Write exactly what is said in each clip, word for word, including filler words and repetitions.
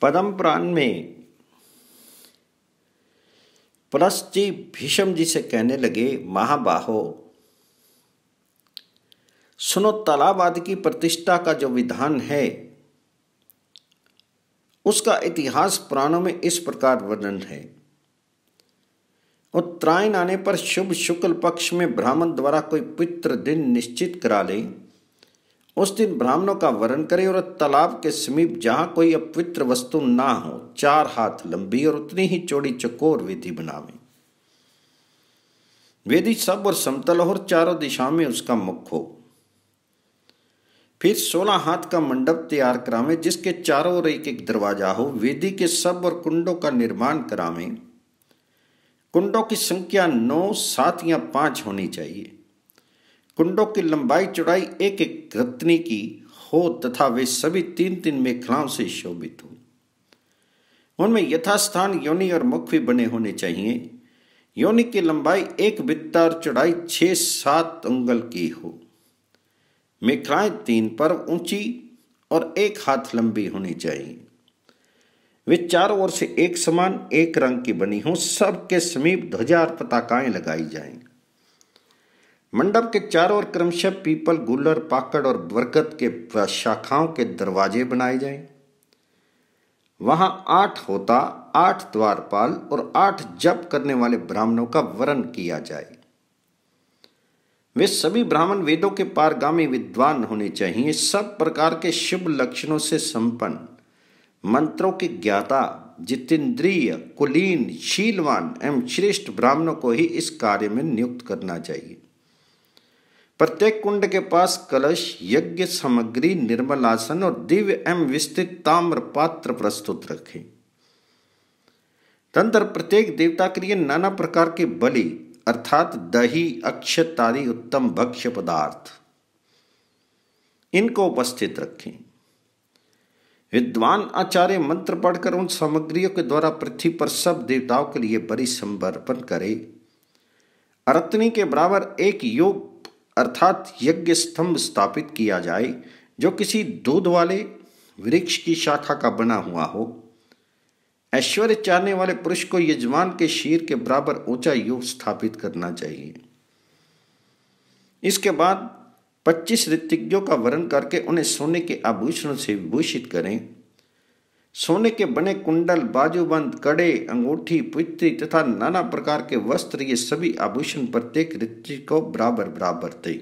पद्म पुराण में पलश जी भीष्म जी से कहने लगे, महाबाहो सुनो, तालाब आदि की प्रतिष्ठा का जो विधान है उसका इतिहास पुराणों में इस प्रकार वर्णन है। उत्तरायण आने पर शुभ शुक्ल पक्ष में ब्राह्मण द्वारा कोई पवित्र दिन निश्चित करा ले, उस दिन ब्राह्मणों का वरण करे और तालाब के समीप जहां कोई अपवित्र वस्तु ना हो, चार हाथ लंबी और उतनी ही चौड़ी चकोर वेदी बनावे। वेदी सब और समतल हो और चारों दिशाओं में उसका मुख हो। फिर सोलह हाथ का मंडप तैयार करावे, जिसके चारों ओर एक एक दरवाजा हो। वेदी के सब और कुंडों का निर्माण करावे। कुंडों की संख्या नौ, सात या पांच होनी चाहिए। कुंडों की लंबाई चौड़ाई एक एक रत्नी की हो तथा वे सभी तीन तीन मेखलाओं से शोभित हो। उनमें यथास्थान योनि और मुख भी बने होने चाहिए। योनि की लंबाई एक बित्ता और चौड़ाई छह सात अंगुल की हो। मेखलाएं तीन पर ऊंची और एक हाथ लंबी होनी चाहिए। वे चारों ओर से एक समान एक रंग की बनी हो। सबके समीप ध्वजा और पताकाएं लगाई जाएं। मंडप के चारों ओर क्रमशः पीपल, गुलर, पाकड़ और बरगद के शाखाओं के दरवाजे बनाए जाएं। वहां आठ होता, आठ द्वारपाल और आठ जप करने वाले ब्राह्मणों का वरण किया जाए। वे सभी ब्राह्मण वेदों के पारगामी विद्वान होने चाहिए। सब प्रकार के शुभ लक्षणों से संपन्न, मंत्रों के ज्ञाता, जितेंद्रिय, कुलीन, शीलवान एवं श्रेष्ठ ब्राह्मणों को ही इस कार्य में नियुक्त करना चाहिए। प्रत्येक कुंड के पास कलश, यज्ञ सामग्री, निर्मल आसन और दिव्य एवं विस्तृत ताम्र पात्र प्रस्तुत रखें। तदनंतर प्रत्येक देवता के लिए नाना प्रकार के बलि अर्थात दही, अक्षत आदि उत्तम भक्ष्य पदार्थ इनको उपस्थित रखें। विद्वान आचार्य मंत्र पढ़कर उन सामग्रियों के द्वारा पृथ्वी पर सब देवताओं के लिए बलि समर्पण करे। अरत्नी के बराबर एक योग अर्थात यज्ञ स्तंभ स्थापित किया जाए, जो किसी दूध वाले वृक्ष की शाखा का बना हुआ हो। ऐश्वर्य चाहने वाले पुरुष को यजमान के शीर के बराबर ऊंचा योग स्थापित करना चाहिए। इसके बाद पच्चीस ऋतिज्ञों का वरण करके उन्हें सोने के आभूषणों से विभूषित करें। सोने के बने कुंडल, बाजूबंद, कड़े, अंगूठी, पुत्री तथा नाना प्रकार के वस्त्र, ये सभी आभूषण प्रत्येक ऋतिक को बराबर बराबर दें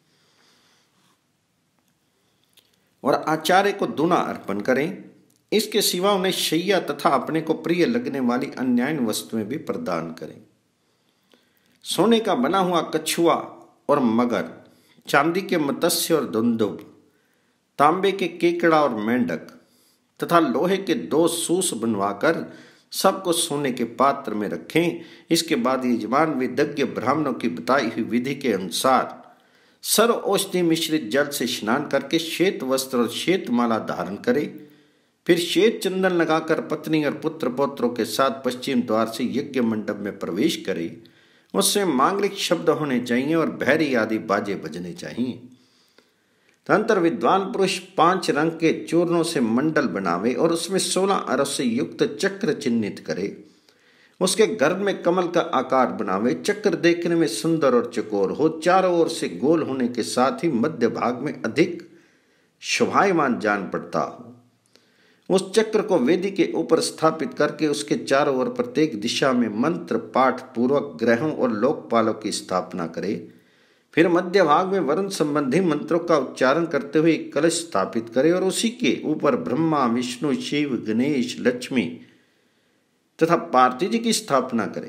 और आचार्य को दूना अर्पण करें। इसके सिवा उन्हें शैया तथा अपने को प्रिय लगने वाली अन्य वस्तुएं भी प्रदान करें। सोने का बना हुआ कछुआ और मगर, चांदी के मत्स्य और दुंदुभ, तांबे के केकड़ा और मेंढक तथा लोहे के दो सूस बनवाकर सबको सोने के पात्र में रखें। इसके बाद यजमान विदग्ध ब्राह्मणों की बताई हुई विधि के अनुसार सर्व औषधि मिश्रित जल से स्नान करके श्वेत वस्त्र और श्वेत माला धारण करे। फिर श्वेत चंदन लगाकर पत्नी और पुत्र पौत्रों के साथ पश्चिम द्वार से यज्ञ मंडप में प्रवेश करे। उससे मांगलिक शब्द होने चाहिए और भैरी आदि बाजे बजने चाहिए। तदनंतर विद्वान पुरुष पांच रंग के चूर्णों से मंडल बनावे और उसमें सोलह अरस से युक्त चक्र चिन्हित करे। उसके गर्भ में कमल का आकार बनावे। चक्र देखने में सुंदर और चकोर हो, चारों ओर से गोल होने के साथ ही मध्य भाग में अधिक शोभायमान जान पड़ता हो। उस चक्र को वेदी के ऊपर स्थापित करके उसके चारों ओर प्रत्येक दिशा में मंत्र पाठ पूर्वक ग्रहों और लोकपालों की स्थापना करे। फिर मध्य भाग में वरुण संबंधी मंत्रों का उच्चारण करते हुए एक कलश स्थापित करे और उसी के ऊपर ब्रह्मा, विष्णु, शिव, गणेश, लक्ष्मी तथा पार्वती जी की स्थापना करे।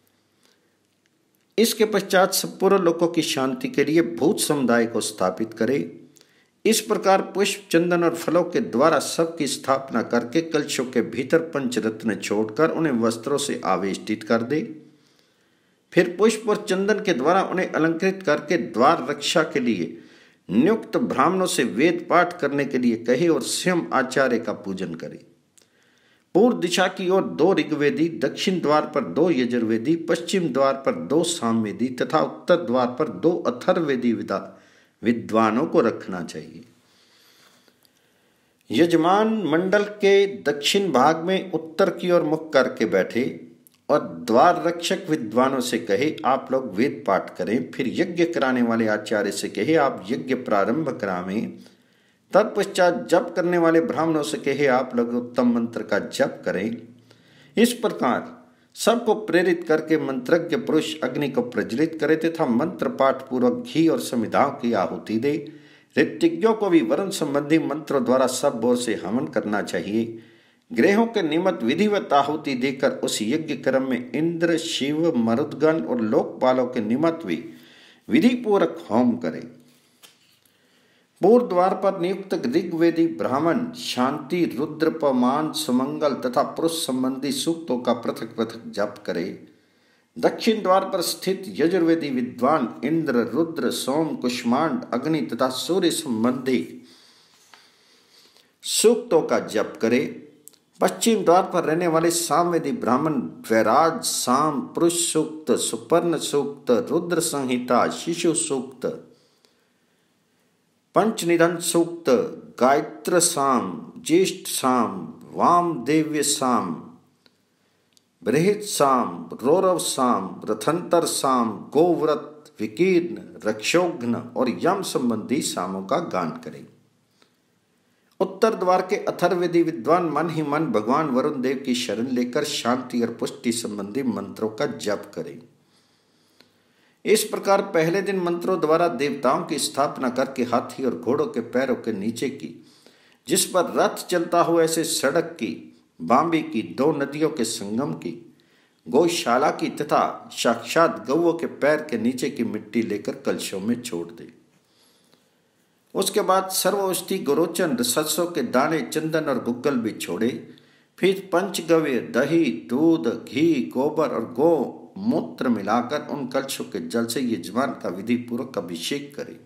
इसके पश्चात संपूर्ण लोकों की शांति के लिए भूत समुदाय को स्थापित करे। इस प्रकार पुष्प, चंदन और फलों के द्वारा सबकी स्थापना करके कलशों के भीतर पंचरत्न छोड़कर उन्हें वस्त्रों से आवेष्टित कर दे। फिर पुष्प और चंदन के द्वारा उन्हें अलंकृत करके द्वार रक्षा के लिए नियुक्त ब्राह्मणों से वेद पाठ करने के लिए कहे और स्वयं आचार्य का पूजन करे। पूर्व दिशा की ओर दो ऋग्वेदी, दक्षिण द्वार पर दो यजुर्वेदी, पश्चिम द्वार पर दो सामवेदी तथा उत्तर द्वार पर दो अथर्ववेदी विद्वानों को रखना चाहिए। यजमान मंडल के दक्षिण भाग में उत्तर की ओर मुख करके बैठे और द्वार रक्षक विद्वानों से कहे, आप लोग वेद पाठ करें। फिर यज्ञ कराने वाले आचार्य से कहे, आप यज्ञ प्रारंभ करावें। तत्पश्चात जप करने वाले ब्राह्मणों से कहे, आप लोग उत्तम मंत्र का जप करें। इस प्रकार सबको प्रेरित करके मंत्रज्ञ पुरुष अग्नि को प्रज्वलित करे तथा मंत्र पाठ पूर्वक घी और समिधाओं की आहुति दे। ऋतिज्ञों को भी वरुण संबंधी मंत्रों द्वारा सब ओर से हवन करना चाहिए। ग्रहों के निमित्त विधिवत आहुति देकर उस यज्ञ क्रम में इंद्र, शिव, मरुदगण और लोकपालों के निमित्त भी विधि पूर्वक होम करें। पूर्व द्वार पर नियुक्त ऋग्वेदी ब्राह्मण शांति, रुद्र, पमान, सुमंगल तथा पुरुष संबंधी सूक्तों का पृथक पृथक जप करे। दक्षिण द्वार पर स्थित यजुर्वेदी विद्वान इंद्र, रुद्र, सोम, कुष्मांड, अग्नि तथा सूर्य संबंधी सूक्तों का जप करे। पश्चिम द्वार पर रहने वाले सामवेदी ब्राह्मण वैराज, साम, पुरुष सूक्त, सुपर्ण सूक्त, रुद्र संहिता, शिशु सूक्त, पंचनिधन सूक्त, गायत्र साम, ज्येष्ठ साम, वामदेव्य साम, बृहत साम, रौरव साम, रथंतर साम, गोव्रत, विकीर्ण, रक्षोघ्न और यम संबंधी सामों का गान करें। उत्तर द्वार के अथर्ववेदी विद्वान मन ही मन भगवान वरुण देव की शरण लेकर शांति और पुष्टि संबंधी मंत्रों का जप करें। इस प्रकार पहले दिन मंत्रों द्वारा देवताओं की स्थापना करके हाथी और घोड़ों के पैरों के नीचे की, जिस पर रथ चलता हो ऐसे सड़क की, बांबी की, दो नदियों के संगम की, गौशाला की तथा साक्षात गौओं के पैर के नीचे की मिट्टी लेकर कलशों में छोड़ दे। उसके बाद सर्वौष्ठी, गोरोचन, सरसों के दाने, चंदन और गुग्गल भी छोड़े। फिर पंचगव्य, दही, दूध, घी, गोबर और गौ मूत्र मिलाकर उन कलशों के जल से यजमान का विधि पूर्वक अभिषेक करे।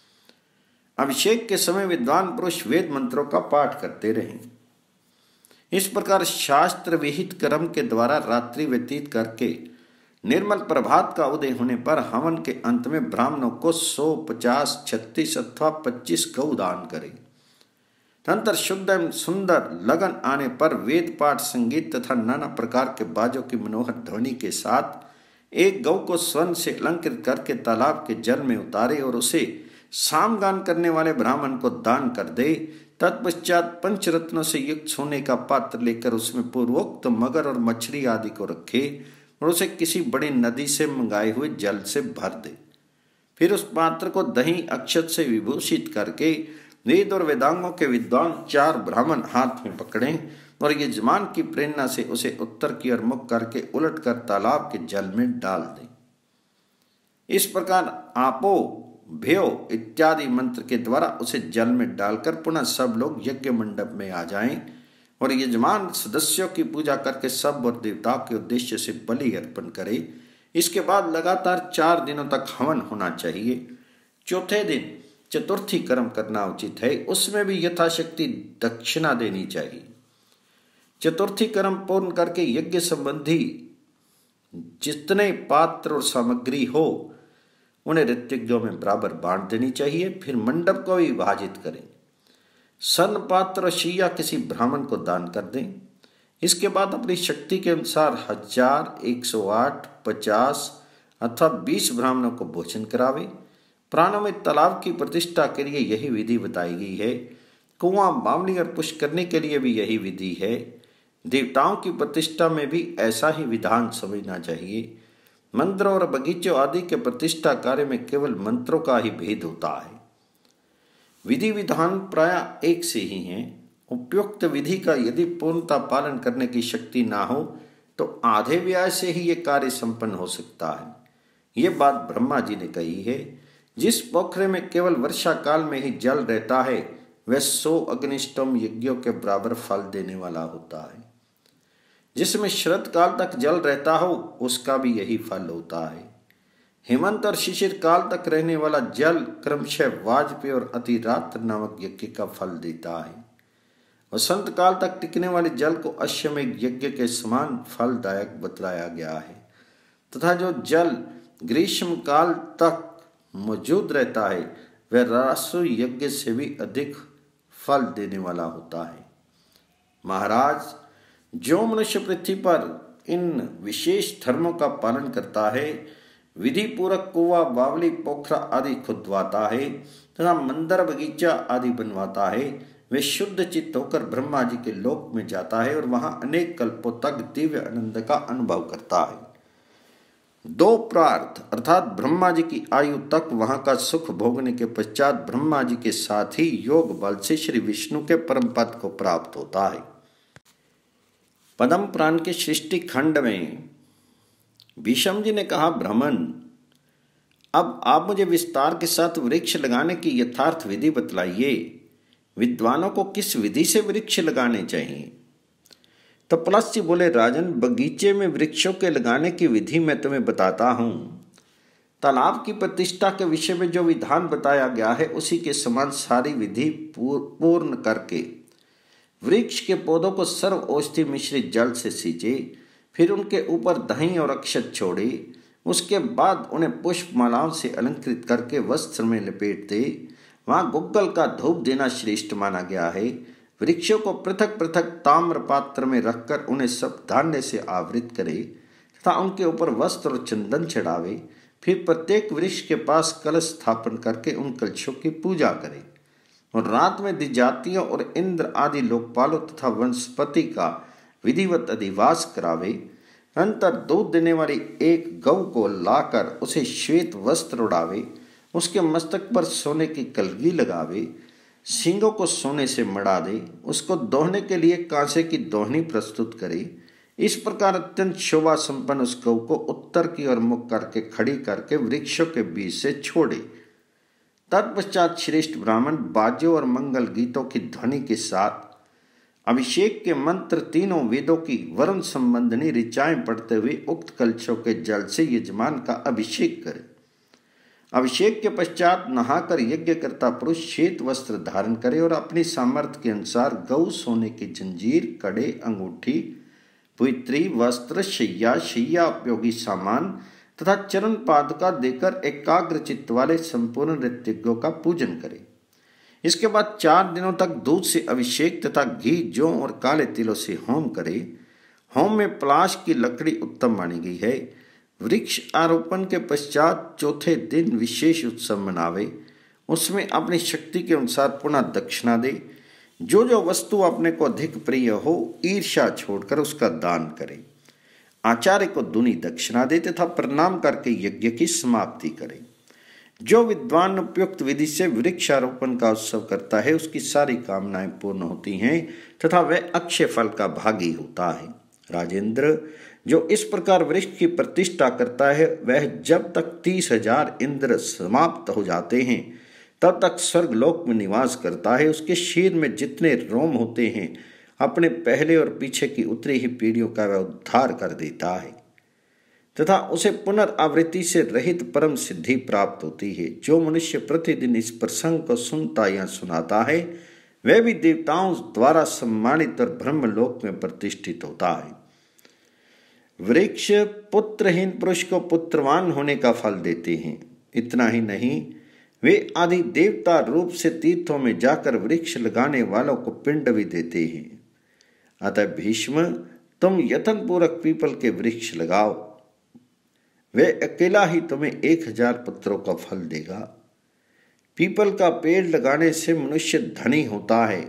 अभिषेक के समय विद्वान पुरुष वेद मंत्रों का पाठ करते रहें। इस प्रकार शास्त्र विहित कर्म के द्वारा रात्रि व्यतीत करके निर्मल प्रभात का उदय होने पर हवन के अंत में ब्राह्मणों को सौ, पचास, छत्तीस अथवा पच्चीस गौ दान करें। तदंतर शुद्ध एवं सुंदर लगन आने पर वेद पाठ, संगीत तथा नाना प्रकार के बाजों की मनोहर ध्वनि के साथ एक गौ को स्वर्ण से अलंकृत करके तालाब के जल में उतारे और उसे सामगान करने वाले ब्राह्मण को दान कर दे। तत्पश्चात पंचरत्नों से युक्त सोने का पात्र लेकर उसमें पूर्वोक्त मगर और मछली आदि को रखे और उसे किसी बड़ी नदी से मंगाए हुए जल से भर दे। फिर उस पात्र को दही अक्षत से विभूषित करके वेद और वेदांगों के विद्वान चार ब्राह्मण हाथ में पकड़ें और यजमान की प्रेरणा से उसे उत्तर की ओर मुख करके उलट कर तालाब के जल में डाल दें। इस प्रकार आपो, भयो इत्यादि मंत्र के द्वारा उसे जल में डालकर पुनः सब लोग यज्ञ मंडप में आ जाएं और यजमान सदस्यों की पूजा करके सब और देवताओं के उद्देश्य से बलि अर्पण करे। इसके बाद लगातार चार दिनों तक हवन होना चाहिए। चौथे दिन चतुर्थी कर्म करना उचित है, उसमें भी यथाशक्ति दक्षिणा देनी चाहिए। चतुर्थी कर्म पूर्ण करके यज्ञ संबंधी जितने पात्र और सामग्री हो उन्हें ऋतिज्ञों में बराबर बांट देनी चाहिए। फिर मंडप को भी विभाजित करें। स्वर्ण पात्र और शैया किसी ब्राह्मण को दान कर दें। इसके बाद अपनी शक्ति के अनुसार हजार, एक सौ आठ, पचास अथवा बीस ब्राह्मणों को भोजन करावे। प्राणों में तालाब की प्रतिष्ठा के लिए यही विधि बताई गई है। कुआं, बावली और पुष्करनी के लिए भी यही विधि है। देवताओं की प्रतिष्ठा में भी ऐसा ही विधान समझना चाहिए। मंदिरों और बगीचों आदि के प्रतिष्ठा कार्य में केवल मंत्रों का ही भेद होता है। विधि विधान प्राय एक से ही हैं। उपयुक्त विधि का यदि पूर्णता पालन करने की शक्ति ना हो तो आधे व्यय से ही ये कार्य संपन्न हो सकता है। ये बात ब्रह्मा जी ने कही है। जिस पोखरे में केवल वर्षा काल में ही जल रहता है वह सौ अग्निष्टोम यज्ञों के बराबर फल देने वाला होता है। जिसमें शरद काल तक जल रहता हो उसका भी यही फल होता है। हेमंत और शिशिर काल तक रहने वाला जल क्रमशः वाजपेय और अतिरात्र नामक यज्ञ का फल देता है। वसंत काल तक टिकने वाले जल को अश्वमेध यज्ञ के समान फलदायक बतलाया गया है तथा जो जल ग्रीष्म काल तक मौजूद रहता है वह रासु यज्ञ से भी अधिक फल देने वाला होता है। महाराज, जो मनुष्य पृथ्वी पर इन विशेष धर्मों का पालन करता है, विधि पूर्वक कुआं, बावली, पोखरा आदि खुदवाता है तथा मंदिर, बगीचा आदि बनवाता है, वे शुद्ध चित्त होकर ब्रह्मा जी के लोक में जाता है और वहां अनेक कल्पों तक दिव्य आनंद का अनुभव करता है। दो प्रार्थ अर्थात ब्रह्मा जी की आयु तक वहां का सुख भोगने के पश्चात ब्रह्मा जी के साथ ही योग बल से श्री विष्णु के परम पद को प्राप्त होता है। पद्म पुराण के सृष्टि खंड में भीष्म जी ने कहा, ब्राह्मण, अब आप मुझे विस्तार के साथ वृक्ष लगाने की यथार्थ विधि बतलाइए। विद्वानों को किस विधि से वृक्ष लगाने चाहिए? तो पलस जी बोले, राजन, बगीचे में वृक्षों के लगाने की विधि मैं तुम्हें बताता हूं। तालाब की प्रतिष्ठा के विषय में जो विधान बताया गया है उसी के समान सारी विधि पूर्ण करके वृक्ष के पौधों को सर्व औषधि मिश्रित जल से सींचे, फिर उनके ऊपर दही और अक्षत छोड़े, उसके बाद उन्हें पुष्पमालाओं से अलंकृत करके वस्त्र में लपेट दे। वहां गुग्गल का धूप देना श्रेष्ठ माना गया है। वृक्षों को पृथक पृथक ताम्र पात्र में रखकर उन्हें सब धान्य से आवृत करे तथा उनके ऊपर वस्त्र और चंदन चढ़ावे। फिर प्रत्येक वृक्ष के पास कलश स्थापन करके उन कलशों की पूजा करे और रात में द्विजातियों और इंद्र आदि लोकपालों तथा वनस्पति का विधिवत अधिवास करावे। अंतर दूध देने वाली एक गौ को लाकर उसे श्वेत वस्त्र उड़ावे, उसके मस्तक पर सोने की कलगी लगावे, सींगों को सोने से मढ़ा दे, उसको दोहने के लिए कांसे की दोहनी प्रस्तुत करे। इस प्रकार अत्यंत शोभा संपन्न उस गौ को उत्तर की ओर मुख करके खड़ी करके वृक्षों के बीच से छोड़े। तत्पश्चात श्रेष्ठ ब्राह्मण बाजों और मंगल गीतों की ध्वनि के साथ अभिषेक के मंत्र तीनों वेदों की वरुण संबंधी ऋचाएं पढ़ते हुए उक्त कलशों के जल से यजमान का अभिषेक करे। अभिषेक के पश्चात नहाकर यज्ञ करता पुरुष श्वेत वस्त्र धारण करे और अपनी सामर्थ्य के अनुसार गौ, सोने की जंजीर, कड़े, अंगूठी, पुत्री, वस्त्र, शैया, शैया उपयोगी सामान तथा चरण पादुका देकर एकाग्र चित्त वाले संपूर्ण ऋत्विकों का पूजन करे। इसके बाद चार दिनों तक दूध से अभिषेक तथा घी, जौ और काले तिलों से होम करे। होम में पलाश की लकड़ी उत्तम मानी गई है। वृक्ष आरोपण के पश्चात चौथे दिन विशेष उत्सव मनावे। उसमें अपनी शक्ति के अनुसार पुनः दक्षिणा दे। जो जो वस्तु अपने को अधिक प्रिय हो ईर्ष्या छोड़कर उसका दान करे। आचार्य को दूनी दक्षिणा दे तथा प्रणाम करके यज्ञ की समाप्ति करे। जो विद्वान उपयुक्त विधि से वृक्षारोपण का उत्सव करता है उसकी सारी कामनाएं पूर्ण होती हैं तथा वह अक्षय फल का भागी होता है। राजेंद्र, जो इस प्रकार वृक्ष की प्रतिष्ठा करता है वह जब तक तीस हजार इंद्र समाप्त हो जाते हैं तब तक स्वर्ग लोक में निवास करता है। उसके शरीर में जितने रोम होते हैं अपने पहले और पीछे की उतरी ही पीढ़ियों का वह उद्धार कर देता है तथा उसे पुनरावृत्ति से रहित परम सिद्धि प्राप्त होती है। जो मनुष्य प्रतिदिन इस प्रसंग को सुनता या सुनाता है वह भी देवताओं द्वारा सम्मानित और ब्रह्मलोक में प्रतिष्ठित होता है। वृक्ष पुत्रहीन पुरुष को पुत्रवान होने का फल देते हैं। इतना ही नहीं, वे आदि देवता रूप से तीर्थों में जाकर वृक्ष लगाने वालों को पिंड भी देते हैं। अतः भीष्म, तुम यत्न पूर्वक पीपल के वृक्ष लगाओ, वह अकेला ही तुम्हें एक हजार पुत्रों का फल देगा। पीपल का पेड़ लगाने से मनुष्य धनी होता है।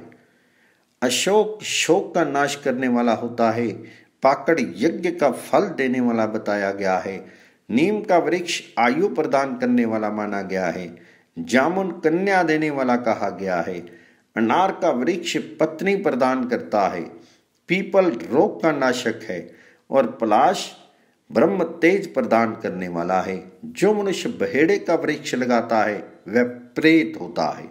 अशोक शोक का नाश करने वाला होता है। पाकड़ यज्ञ का फल देने वाला बताया गया है। नीम का वृक्ष आयु प्रदान करने वाला माना गया है। जामुन कन्या देने वाला कहा गया है। अनार का वृक्ष पत्नी प्रदान करता है। पीपल रोग का नाशक है और पलाश ब्रह्म तेज प्रदान करने वाला है। जो मनुष्य बहेड़े का वृक्ष लगाता है वह प्रेत होता है।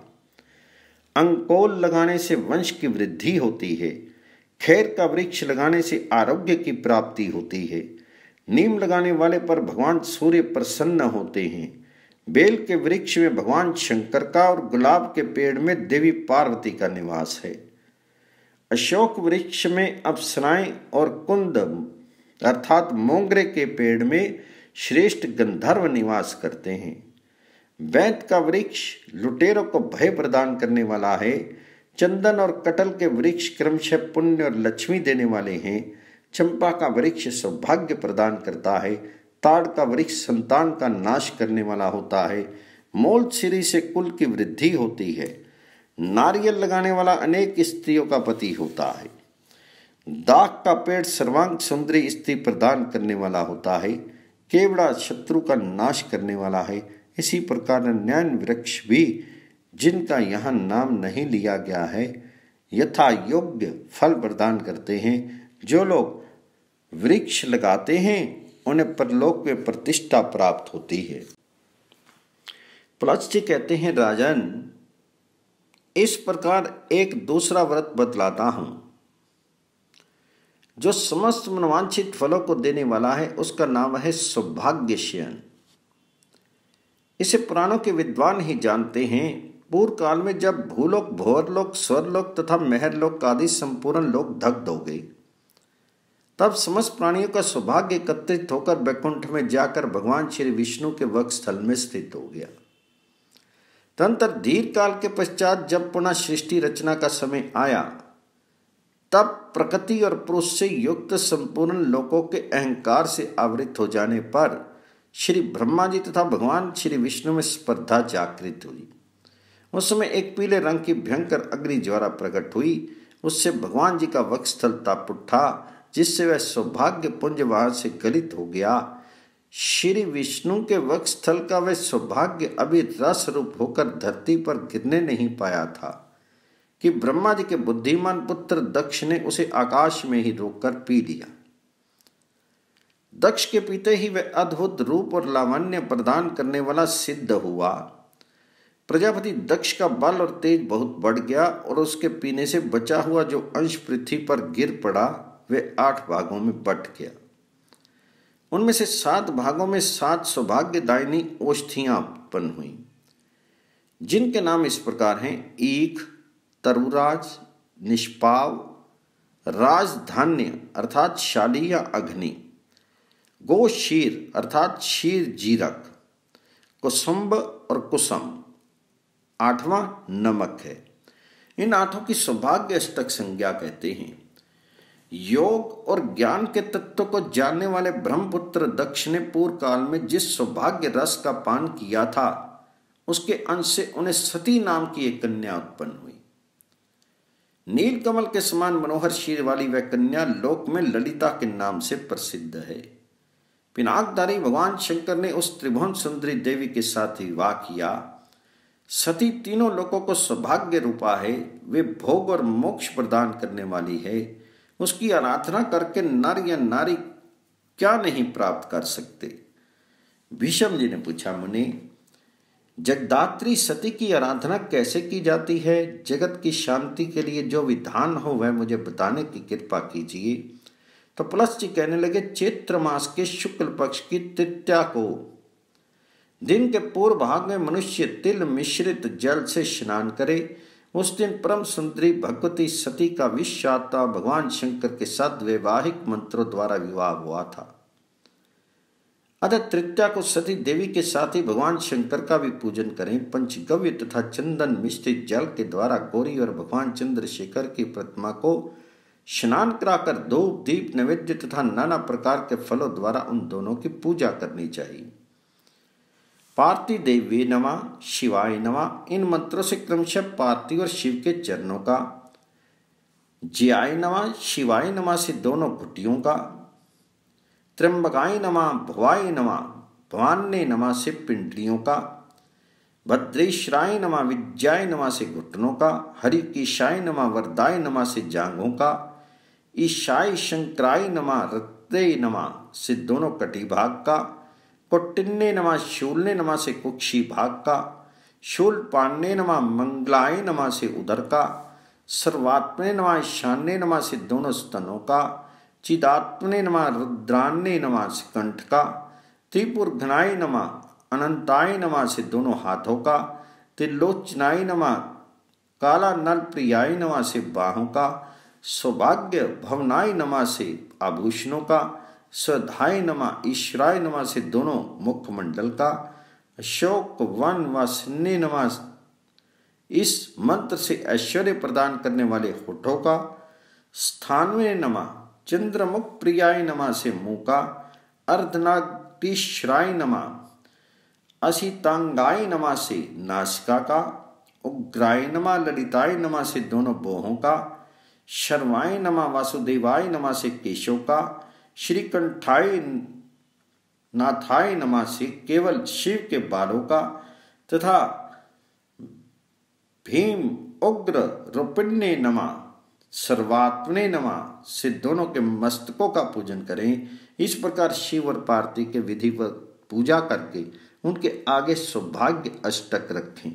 अंकोल लगाने से वंश की वृद्धि होती है। खैर का वृक्ष लगाने से आरोग्य की प्राप्ति होती है। नीम लगाने वाले पर भगवान सूर्य प्रसन्न होते हैं। बेल के वृक्ष में भगवान शंकर का और गुलाब के पेड़ में देवी पार्वती का निवास है। अशोक वृक्ष में अप्सराएं और कुंद अर्थात मोंगरे के पेड़ में श्रेष्ठ गंधर्व निवास करते हैं। वैद का वृक्ष लुटेरों को भय प्रदान करने वाला है। चंदन और कटल के वृक्ष क्रमशः पुण्य और लक्ष्मी देने वाले हैं। चंपा का वृक्ष सौभाग्य प्रदान करता है। ताड़ का वृक्ष संतान का नाश करने वाला होता है। मोलछिरी से कुल की वृद्धि होती है। नारियल लगाने वाला अनेक स्त्रियों का पति होता है। दाख का पेड़ सर्वांग सुंदरी स्त्री प्रदान करने वाला होता है। केवड़ा शत्रु का नाश करने वाला है। इसी प्रकार न्यान वृक्ष भी, जिनका यहाँ नाम नहीं लिया गया है, यथा योग्य फल प्रदान करते हैं। जो लोग वृक्ष लगाते हैं उन्हें परलोक में प्रतिष्ठा प्राप्त होती है। पुलस्त्य कहते हैं, राजन, इस प्रकार एक दूसरा व्रत बतलाता हूं जो समस्त मनोवांछित फलों को देने वाला है। उसका नाम है सौभाग्य शयन। इसे पुराणों के विद्वान ही जानते हैं। पूर्व काल में जब भूलोक, भौरलोक, स्वर्लोक तथा मेहरलोक आदि संपूर्ण लोक दग्ध हो गए, तब समस्त प्राणियों का सौभाग्य एकत्रित होकर वैकुंठ में जाकर भगवान श्री विष्णु के वक्षस्थल में स्थित हो गया। तदंतर दीर्घ काल के पश्चात जब पुनः सृष्टि रचना का समय आया, तब प्रकृति और पुरुष से युक्त संपूर्ण लोकों के अहंकार से आवृत हो जाने पर श्री ब्रह्मा जी तथा भगवान श्री विष्णु में स्पर्धा जागृत हुई। उस समय एक पीले रंग की भयंकर अग्नि ज्वाला प्रकट हुई। उससे भगवान जी का वक्षस्थल ताप उठा, जिससे वह सौभाग्य पुंज वहां से गलित हो गया। श्री विष्णु के वक्षस्थल का वह सौभाग्य अभी रस रूप होकर धरती पर गिरने नहीं पाया था कि ब्रह्मा जी के बुद्धिमान पुत्र दक्ष ने उसे आकाश में ही रोककर पी लिया। दक्ष के पीते ही वह अद्भुत रूप और लावण्य प्रदान करने वाला सिद्ध हुआ। प्रजापति दक्ष का बल और तेज बहुत बढ़ गया और उसके पीने से बचा हुआ जो अंश पृथ्वी पर गिर पड़ा वे आठ भागों में बट गया। उनमें से सात भागों में सात सौभाग्यदायिनी औषधियां उत्पन्न हुई, जिनके नाम इस प्रकार हैं: ईख, तरुराज, निष्पाव, राजधान्य अर्थात शाली या अग्नि, गोशीर अर्थात शीर जीरक, कुसुम्ब और कुसम। आठवां नमक है। इन आठों की सौभाग्य अष्टक संज्ञा कहते हैं। योग और ज्ञान के तत्व को जानने वाले ब्रह्मपुत्र दक्ष ने पूर्व काल में जिस सौभाग्य रस का पान किया था, उसके अंश से उन्हें सती नाम की एक कन्या उत्पन्न हुई। नीलकमल के समान मनोहर शीर वाली वह कन्या लोक में ललिता के नाम से प्रसिद्ध है। पिनाकधारी भगवान शंकर ने उस त्रिभुवन सुंदरी देवी के साथ विवाह किया। सती तीनों लोकों को सौभाग्य रूपा है। वे भोग और मोक्ष प्रदान करने वाली है। उसकी आराधना करके नर या नारी क्या नहीं प्राप्त कर सकते। भीष्म जी ने पूछा, मुनि, जगदात्री सती की आराधना कैसे की जाती है? जगत की शांति के लिए जो विधान हो वह मुझे बताने की कृपा कीजिए। तो पुलस्त्य कहने लगे, चैत्र मास के शुक्ल पक्ष की तृतीया को दिन के पूर्व भाग में मनुष्य तिल मिश्रित जल से स्नान करे। उस दिन परम सुंदरी भगवती सती का विश्वात्मा भगवान शंकर के साथ वैवाहिक मंत्रों द्वारा विवाह हुआ था। अतः तृतीया को सती देवी के साथ ही भगवान शंकर का भी पूजन करें। पंचगव्य तथा चंदन मिश्रित जल के द्वारा गौरी और भगवान चंद्रशेखर की प्रतिमा को स्नान कराकर धूप, दीप, नैवेद्य तथा नाना प्रकार के फलों द्वारा उन दोनों की पूजा करनी चाहिए। पार्थिव देवी नमः, शिवाय नमः, इन मंत्रों से क्रमशः पार्थिव और शिव के चरणों का, ज्याय नमः, शिवाय नमः से दोनों घुटियों का, त्र्यंबकाय नमः, भवाय नमः, भवान्य नमः से पिंडलियों का, भद्रेश्वराय नमः, विद्याय नमः से घुटनों का, हरिकेशाय नमः, वरदाय नमः से जांघों का, ईशाय शंकराय नमः, रत्ते नमः से दोनों कटी भाग का, कौटिन्य नमः, शूलने नमः से कुक्षी भाग का, शूल पान्य नमः, मंगलाय नमः से उदर का, सर्वात्मने नमः, ईशान्य नमः से दोनों स्तनों का, चिदात्मने नमः, रुद्रान्य नमः से कंठ का, त्रिपुरघनाय नमः, अनंताय नमः से दोनों हाथों का, त्रिलोचनाय नमः, काला नल प्रियाय नमः से बाहों का, सौभाग्य भवनाय नमः से आभूषणों का, स्वधाय नमः, ईश्वराय नमः से दोनों मुखमंडल का, अशोक वन वासन्य नमः इस मंत्र से ऐश्वर्य प्रदान करने वाले होठों का, स्थानवे नमः चंद्रमुख प्रियाय नमः से मुंह का, अर्धनारीश्वराय नमः असितांगाय नमः से नासिका का, उग्राय नमः ललिताय नमः से दोनों बाहों का, शर्वाय नमः वासुदेवाय नमः से केशों का, श्रीकंठाय नाथाय नमः से केवल शिव के बालों का, तथा भीम उग्र रूपिण्ये नमः सर्वात्मने नमः से दोनों के मस्तकों का पूजन करें। इस प्रकार शिव और पार्वती के विधिवत पूजा करके उनके आगे सौभाग्य अष्टक रखें।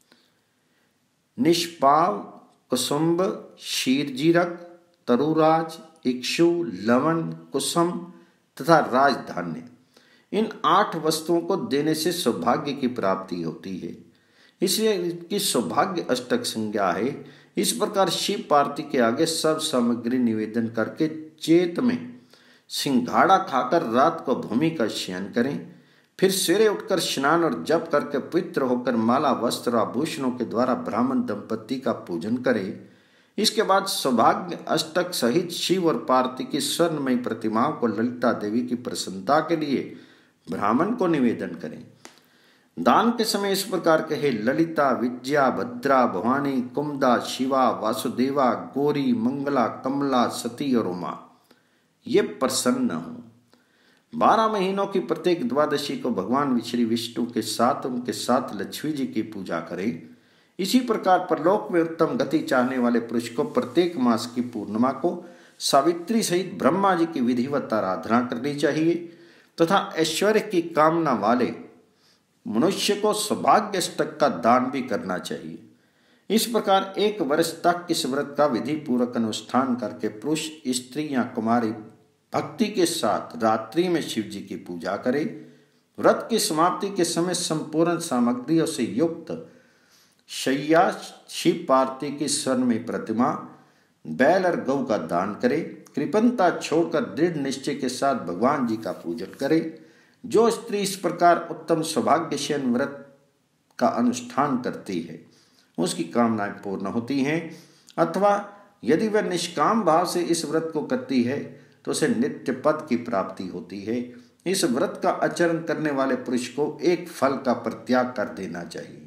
निष्पाव, कुसुम्ब, शीरजीरक, तरुराज, इक्षु, लवण, कुसुम तथा राजधान्य, इन आठ वस्तुओं को देने से सौभाग्य की प्राप्ति होती है, इसलिए इसकी सौभाग्य अष्टक संज्ञा है। इस प्रकार शिव पार्वती के आगे सब सामग्री निवेदन करके चेत में सिंघाड़ा खाकर रात को भूमि का शयन करें। फिर सवेरे उठकर स्नान और जप करके पवित्र होकर माला, वस्त्र, आभूषणों के द्वारा ब्राह्मण दंपति का पूजन करें। इसके बाद सौभाग्य अष्टक सहित शिव और पार्वती की स्वर्णमयी प्रतिमाओं को ललिता देवी की प्रसन्नता के लिए ब्राह्मण को निवेदन करें। दान के समय इस प्रकार कहे: ललिता, विद्या, भद्रा, भवानी, कुमुदा, शिवा, वासुदेवा, गौरी, मंगला, कमला, सती और उमा, ये प्रसन्न हो। बारह महीनों की प्रत्येक द्वादशी को भगवान श्री विष्णु के साथ उनके साथ लक्ष्मी जी की पूजा करें। इसी प्रकार परलोक में उत्तम गति चाहने वाले पुरुष को प्रत्येक मास की पूर्णिमा को सावित्री सहित ब्रह्मा जी की विधिवत आराधना करनी चाहिए तथा ऐश्वर्य की कामना वाले मनुष्य को सौभाग्य अष्टक का दान भी करना चाहिए। इस प्रकार एक वर्ष तक इस व्रत का विधि पूर्वक अनुष्ठान करके पुरुष, स्त्री या कुमारी भक्ति के साथ रात्रि में शिव जी की पूजा करें। व्रत की समाप्ति के समय संपूर्ण सामग्रियों से युक्त शैया शिव पार्वती की स्वर्णमयी प्रतिमा, बैल और गौ का दान करें। कृपणता छोड़कर दृढ़ निश्चय के साथ भगवान जी का पूजन करें। जो स्त्री इस प्रकार उत्तम सौभाग्यशाली व्रत का अनुष्ठान करती है उसकी कामनाएं पूर्ण होती हैं, अथवा यदि वह निष्काम भाव से इस व्रत को करती है तो उसे नित्य पद की प्राप्ति होती है। इस व्रत का आचरण करने वाले पुरुष को एक फल का परित्याग कर देना चाहिए।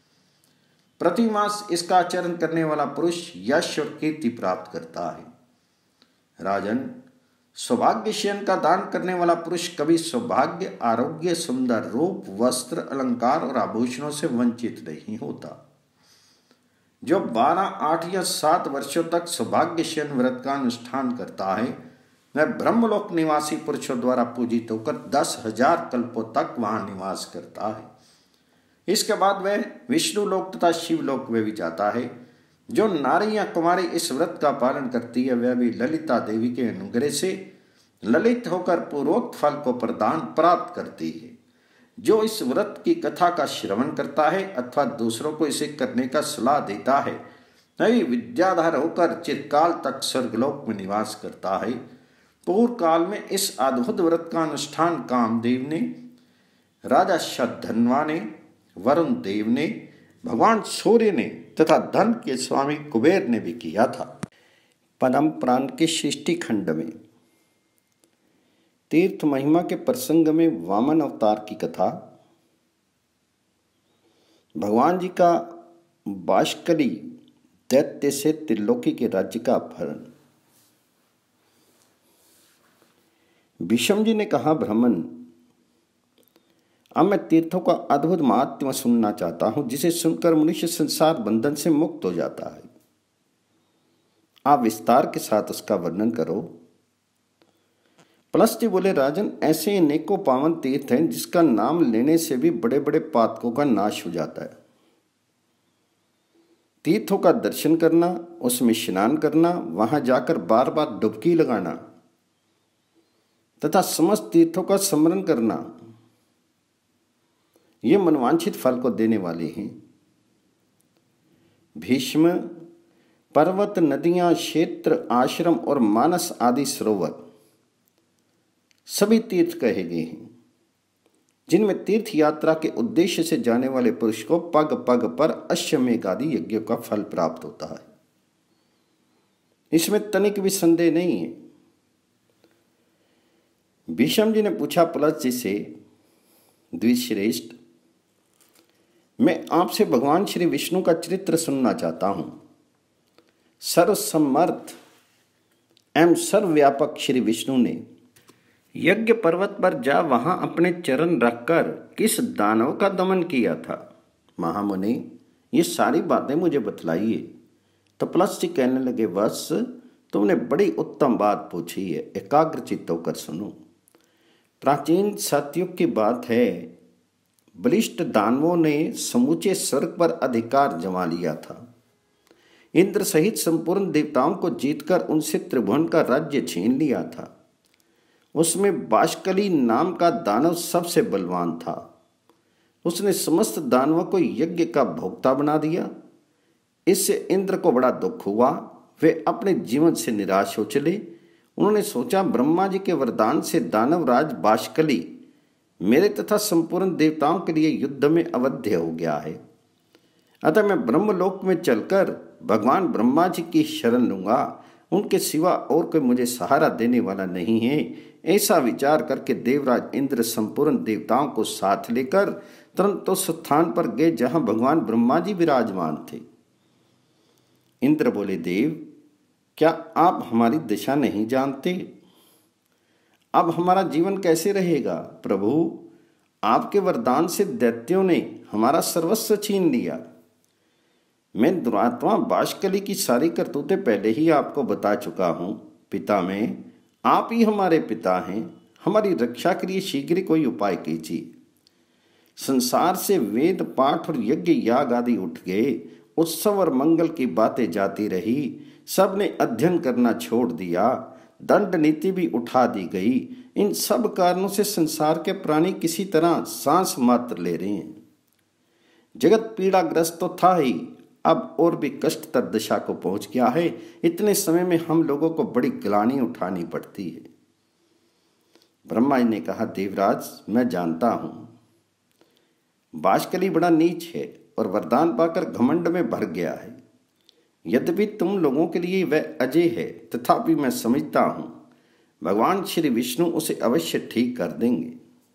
प्रति मास इसका आचरण करने वाला पुरुष यश और कीर्ति प्राप्त करता है। राजन, सौभाग्यशाली का दान करने वाला पुरुष कभी सौभाग्य, आरोग्य, सुंदर रूप, वस्त्र, अलंकार और आभूषणों से वंचित नहीं होता। जो बारह, आठ या सात वर्षों तक सौभाग्यशाली व्रत का अनुष्ठान करता है वह ब्रह्मलोक निवासी पुरुषों द्वारा पूजित होकर दस हजार कल्पों तक वहां निवास करता है। इसके बाद वह विष्णु लोक तथा शिवलोक में भी जाता है। जो नारी या कुमारी इस व्रत का पालन करती है वह भी ललिता देवी के अनुग्रह से ललित होकर पूर्वोक्त फल को प्रदान प्राप्त करती है। जो इस व्रत की कथा का श्रवण करता है अथवा दूसरों को इसे करने का सलाह देता है वही विद्याधर होकर चिरकाल तक स्वर्गलोक में निवास करता है। पूर्व काल में इस अद्भुत व्रत का अनुष्ठान कामदेव ने, राजा शतधन्वा ने, वरुण देव ने, भगवान सूर्य ने तथा धन के स्वामी कुबेर ने भी किया था। पद्म पुराण के सृष्टि खंड में तीर्थ महिमा के प्रसंग में वामन अवतार की कथा, भगवान जी का बाष्कली दैत्य से त्रिलोकी के राज्य का अपहरण। भीष्म जी ने कहा, ब्राह्मण, अब मैं तीर्थों का अद्भुत महात्म्य सुनना चाहता हूं जिसे सुनकर मनुष्य संसार बंधन से मुक्त हो जाता है। आप विस्तार के साथ उसका वर्णन करो। पलस्ती बोले, राजन, ऐसे अनेकों पावन तीर्थ हैं जिसका नाम लेने से भी बड़े बड़े पातकों का नाश हो जाता है। तीर्थों का दर्शन करना, उसमें स्नान करना, वहां जाकर बार बार डुबकी लगाना तथा समस्त तीर्थों का स्मरण करना, ये मनवांछित फल को देने वाले हैं। भीष्म, पर्वत, नदियां, क्षेत्र, आश्रम और मानस आदि सरोवर सभी तीर्थ कहे गए हैं। जिनमें तीर्थ यात्रा के उद्देश्य से जाने वाले पुरुष को पग पग पर अश्वमेध आदि यज्ञों का फल प्राप्त होता है। इसमें तनिक भी संदेह नहीं है। भीष्म जी ने पूछा पुलस्त जी से, द्विश्रेष्ठ, मैं आपसे भगवान श्री विष्णु का चरित्र सुनना चाहता हूं। सर्वसमर्थ एवं सर्वव्यापक श्री विष्णु ने यज्ञ पर्वत पर जा वहां अपने चरण रखकर किस दानव का दमन किया था? महामुनि, ये सारी बातें मुझे बतलाइए। तो पुलस्त जी कहने लगे, वत्स, तुमने बड़ी उत्तम बात पूछी है, एकाग्रचित्त होकर सुनो। प्राचीन सतयुग की बात है, बलिष्ठ दानवों ने समूचे स्वर्ग पर अधिकार जमा लिया था। इंद्र सहित संपूर्ण देवताओं को जीतकर उनसे त्रिभुवन का राज्य छीन लिया था। उसमें बाष्कली नाम का दानव सबसे बलवान था। उसने समस्त दानवों को यज्ञ का भोक्ता बना दिया। इससे इंद्र को बड़ा दुख हुआ। वे अपने जीवन से निराश हो चले। उन्होंने सोचा, ब्रह्मा जी के वरदान से दानवराज बाष्कली मेरे तथा संपूर्ण देवताओं के लिए युद्ध में अवध्य हो गया है, अतः मैं ब्रह्मलोक में चलकर भगवान ब्रह्मा जी की शरण लूंगा। उनके सिवा और कोई मुझे सहारा देने वाला नहीं है। ऐसा विचार करके देवराज इंद्र संपूर्ण देवताओं को साथ लेकर तुरंत उस स्थान पर गए जहां भगवान ब्रह्मा जी विराजमान थे। इंद्र बोले, देव, क्या आप हमारी दिशा नहीं जानते? अब हमारा जीवन कैसे रहेगा? प्रभु, आपके वरदान से दैत्यों ने हमारा सर्वस्व छीन लिया। मैं दुरात्मा बाष्कली की सारी करतूतें पहले ही आपको बता चुका हूं। पिता में आप ही हमारे पिता हैं। हमारी रक्षा के लिए शीघ्र कोई उपाय कीजिए। संसार से वेद पाठ और यज्ञ याग आदि उठ गए। उत्सव और मंगल की बातें जाती रही। सबने अध्ययन करना छोड़ दिया। दंड नीति भी उठा दी गई। इन सब कारणों से संसार के प्राणी किसी तरह सांस मात्र ले रहे हैं। जगत पीड़ाग्रस्त तो था ही, अब और भी कष्टतर दशा को पहुंच गया है। इतने समय में हम लोगों को बड़ी ग्लानि उठानी पड़ती है। ब्रह्मा जी ने कहा, देवराज, मैं जानता हूं बाष्कली बड़ा नीच है और वरदान पाकर घमंड में भर गया है। यद्यपि तुम लोगों के लिए वह अजय है, तथापि मैं समझता हूं भगवान श्री विष्णु उसे अवश्य ठीक कर देंगे।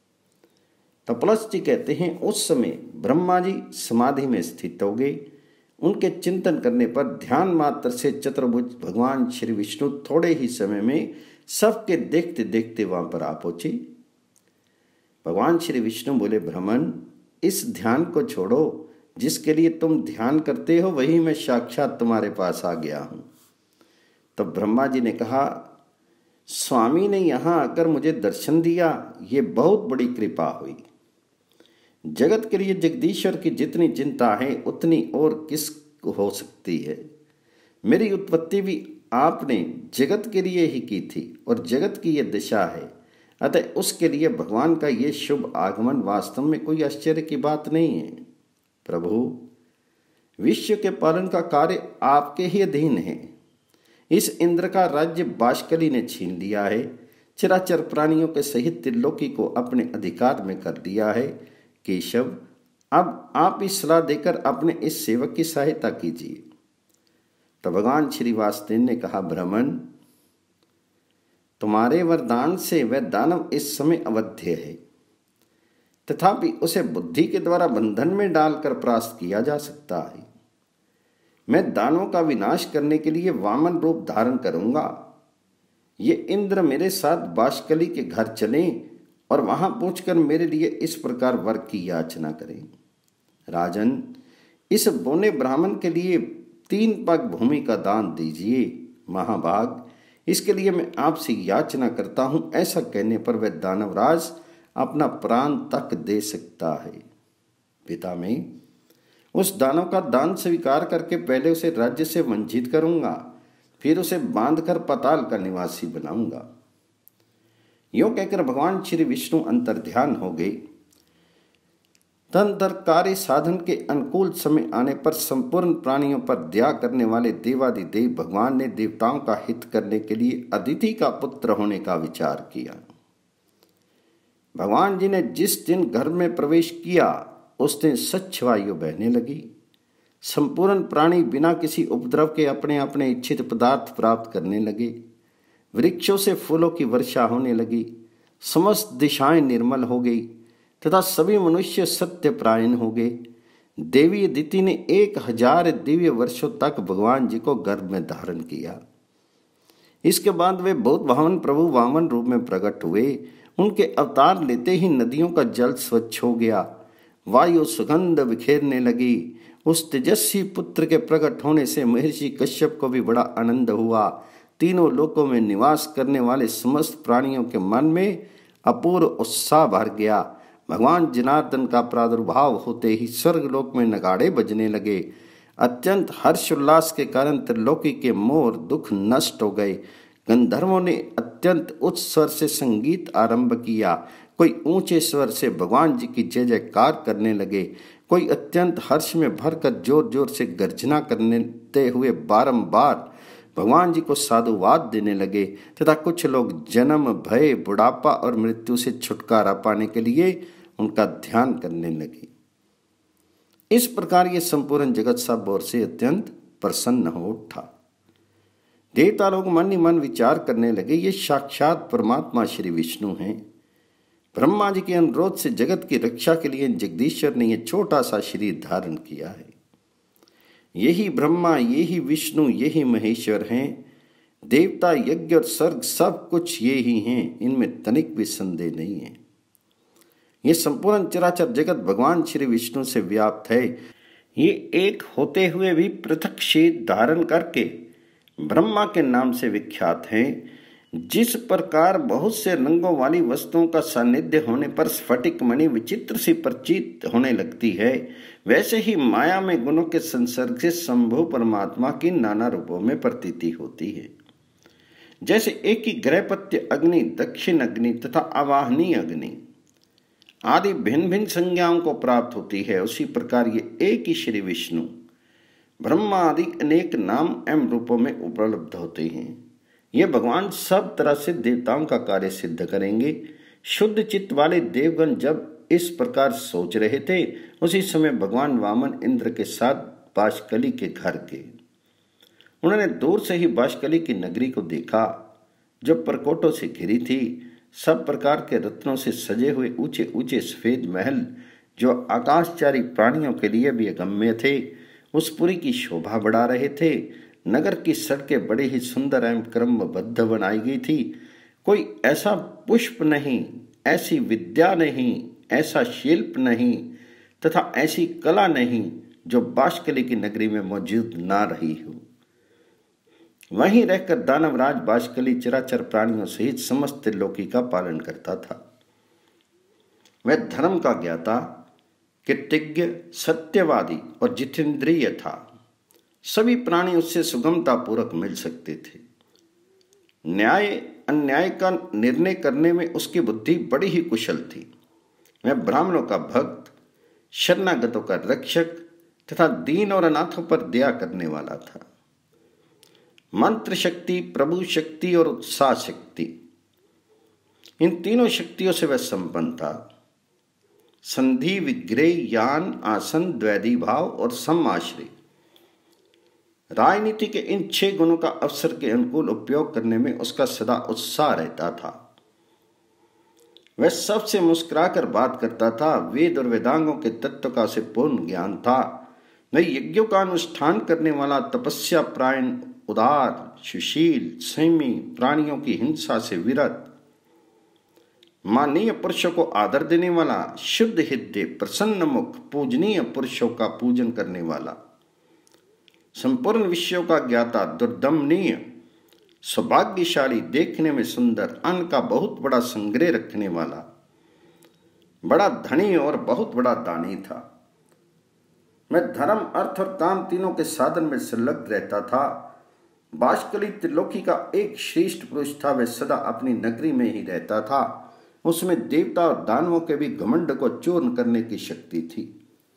तो पुलस्त जी कहते हैं, उस समय ब्रह्मा जी समाधि में स्थित हो गए। उनके चिंतन करने पर ध्यान मात्र से चतुर्भुज भगवान श्री विष्णु थोड़े ही समय में सबके देखते देखते वहां पर आ पहुंचे। भगवान श्री विष्णु बोले, ब्राह्मण, इस ध्यान को छोड़ो। जिसके लिए तुम ध्यान करते हो वही मैं साक्षात तुम्हारे पास आ गया हूं। तब तो ब्रह्मा जी ने कहा, स्वामी ने यहां आकर मुझे दर्शन दिया, ये बहुत बड़ी कृपा हुई। जगत के लिए जगदीश्वर की जितनी चिंता है उतनी और किस हो सकती है। मेरी उत्पत्ति भी आपने जगत के लिए ही की थी और जगत की यह दिशा है, अतः उसके लिए भगवान का ये शुभ आगमन वास्तव में कोई आश्चर्य की बात नहीं है। प्रभु, विश्व के पालन का कार्य आपके ही अधीन है। इस इंद्र का राज्य बाष्कली ने छीन लिया है। चराचर प्राणियों के सहित त्रिलोकी को अपने अधिकार में कर लिया है। केशव, अब आप इस सलाह देकर अपने इस सेवक की सहायता कीजिए। तो भगवान श्री वासुदेव ने कहा, ब्राह्मण, तुम्हारे वरदान से वह दानव इस समय अवध्य है, तथापि उसे बुद्धि के द्वारा बंधन में डालकर परास्त किया जा सकता है। मैं दानवों का विनाश करने के लिए वामन रूप धारण करूंगा। ये इंद्र मेरे साथ बाष्कली के घर चलें और वहां पहुंचकर मेरे लिए इस प्रकार वर की याचना करें। राजन, इस बोने ब्राह्मण के लिए तीन पग भूमि का दान दीजिए। महाभाग, इसके लिए मैं आपसे याचना करता हूं। ऐसा कहने पर वह दानवराज अपना प्राण तक दे सकता है। पिता में, उस दानव का दान स्वीकार करके पहले उसे राज्य से वंचित करूंगा, फिर उसे बांधकर पाताल का निवासी बनाऊंगा। यूं कहकर भगवान श्री विष्णु अंतर्ध्यान हो गए। तदनंतर कार्य साधन के अनुकूल समय आने पर संपूर्ण प्राणियों पर दया करने वाले देवादिदेव भगवान ने देवताओं का हित करने के लिए अदिति का पुत्र होने का विचार किया। भगवान जी ने जिस दिन घर में प्रवेश किया उस दिन स्वच्छ वायु बहने लगी। संपूर्ण प्राणी बिना किसी उपद्रव के अपने अपने इच्छित पदार्थ प्राप्त करने लगे। वृक्षों से फूलों की वर्षा होने लगी। समस्त दिशाएं निर्मल हो गई तथा सभी मनुष्य सत्य परायण हो गए। देवी अदिति ने एक हजार दिव्य वर्षों तक भगवान जी को गर्भ में धारण किया। इसके बाद वे बहुत भावन प्रभु वामन रूप में प्रकट हुए। उनके अवतार लेते ही नदियों का जल स्वच्छ हो गया, वायु सुगंध बिखेरने लगी। उस तेजस्वी पुत्र के प्रकट होने से महर्षि कश्यप को भी बड़ा आनंद हुआ। तीनों लोकों में निवास करने वाले समस्त प्राणियों के मन में अपूर्व उत्साह भर गया। भगवान जनार्दन का प्रादुर्भाव होते ही स्वर्गलोक में नगाड़े बजने लगे। अत्यंत हर्षोल्लास के कारण त्रिलोकी के मोह और दुख नष्ट हो गए। गंधर्वों ने अत्यंत उच्च स्वर से संगीत आरंभ किया। कोई ऊंचे स्वर से भगवान जी की जय जयकार करने लगे। कोई अत्यंत हर्ष में भरकर जोर जोर से गर्जना करते हुए बारंबार भगवान जी को साधुवाद देने लगे तथा कुछ लोग जन्म, भय, बुढ़ापा और मृत्यु से छुटकारा पाने के लिए उनका ध्यान करने लगे। इस प्रकार ये संपूर्ण जगत सब ओर से अत्यंत प्रसन्न हो उठा। देवता लोग मन ही मन विचार करने लगे, ये साक्षात परमात्मा श्री विष्णु हैं। ब्रह्मा जी के अनुरोध से जगत की रक्षा के लिए जगदीश्वर ने यह छोटा सा शरीर धारण किया है। यही ब्रह्मा, यही विष्णु, यही महेश्वर हैं। देवता, यज्ञ और स्वर्ग सब कुछ ये ही हैं, इनमें तनिक भी संदेह नहीं है। ये संपूर्ण चराचर जगत भगवान श्री विष्णु से व्याप्त है। ये एक होते हुए भी पृथक शीत धारण करके ब्रह्मा के नाम से विख्यात हैं। जिस प्रकार बहुत से रंगों वाली वस्तुओं का सानिध्य होने पर स्फटिक मणि विचित्र सी प्रतीत होने लगती है, वैसे ही माया में गुणों के संसर्ग से शंभु परमात्मा की नाना रूपों में प्रतीति होती है। जैसे एक ही ग्रहपत्य अग्नि, दक्षिण अग्नि तथा आवाहनी अग्नि आदि भिन्न भिन्न संज्ञाओं को प्राप्त होती है, उसी प्रकार ये एक ही श्री विष्णु ब्रह्मा आदि अनेक नाम एवं रूपों में उपलब्ध होते हैं। ये भगवान सब तरह से देवताओं का कार्य सिद्ध करेंगे। शुद्ध चित्त वाले देवगण जब इस प्रकार सोच रहे थे, उसी समय भगवान वामन इंद्र के साथ बाष्कली के घर गए। उन्होंने दूर से ही बाष्कली की नगरी को देखा, जो परकोटों से घिरी थी। सब प्रकार के रत्नों से सजे हुए ऊंचे ऊंचे सफेद महल, जो आकाशचारी प्राणियों के लिए भी अगम्य थे, उस पुरी की शोभा बढ़ा रहे थे। नगर की सड़कें बड़े ही सुंदर एवं क्रमबद्ध बनाई गई थी। कोई ऐसा पुष्प नहीं, ऐसी विद्या नहीं, ऐसा शिल्प नहीं तथा ऐसी कला नहीं जो बाष्कली की नगरी में मौजूद ना रही हो। वहीं रहकर दानवराज बाष्कली चराचर प्राणियों सहित समस्त त्रिलोकी का पालन करता था। वह धर्म का ज्ञाता, कृतज्ञ, सत्यवादी और जितेंद्रिय था। सभी प्राणी उससे सुगमता पूर्वक मिल सकते थे। न्याय अन्याय का निर्णय करने में उसकी बुद्धि बड़ी ही कुशल थी। वह ब्राह्मणों का भक्त, शरणागतों का रक्षक तथा दीन और अनाथों पर दया करने वाला था। मंत्र शक्ति, प्रभु शक्ति और उत्साह शक्ति, इन तीनों शक्तियों से वह संपन्न था। संधि, विग्रह, यान, आसन, द्वैधी भाव और समाश्रय, राजनीति के इन छह गुणों का अवसर के अनुकूल उपयोग करने में उसका सदा उत्साह रहता था। वह सबसे मुस्कुराकर बात करता था। वेद और वेदांगों के तत्व का उसे पूर्ण ज्ञान था। वह यज्ञों का अनुष्ठान करने वाला, तपस्या प्रायण, उदार, सुशील, संयमी, प्राणियों की हिंसा से विरत, माननीय पुरुषों को आदर देने वाला, शुद्ध हृदय, प्रसन्न मुख, पूजनीय पुरुषों का पूजन करने वाला, संपूर्ण विषयों का ज्ञाता, दुर्दमनीय, सौभाग्यशाली, देखने में सुंदर, अन्न का बहुत बड़ा संग्रह रखने वाला, बड़ा धनी और बहुत बड़ा दानी था। मैं धर्म, अर्थ और काम तीनों के साधन में संलग्न रहता था। बाष्कली त्रिलोकी का एक श्रेष्ठ पुरुष था। वह सदा अपनी नगरी में ही रहता था। उसमें देवता और दानवों के भी घमंड को चूर्ण करने की शक्ति थी।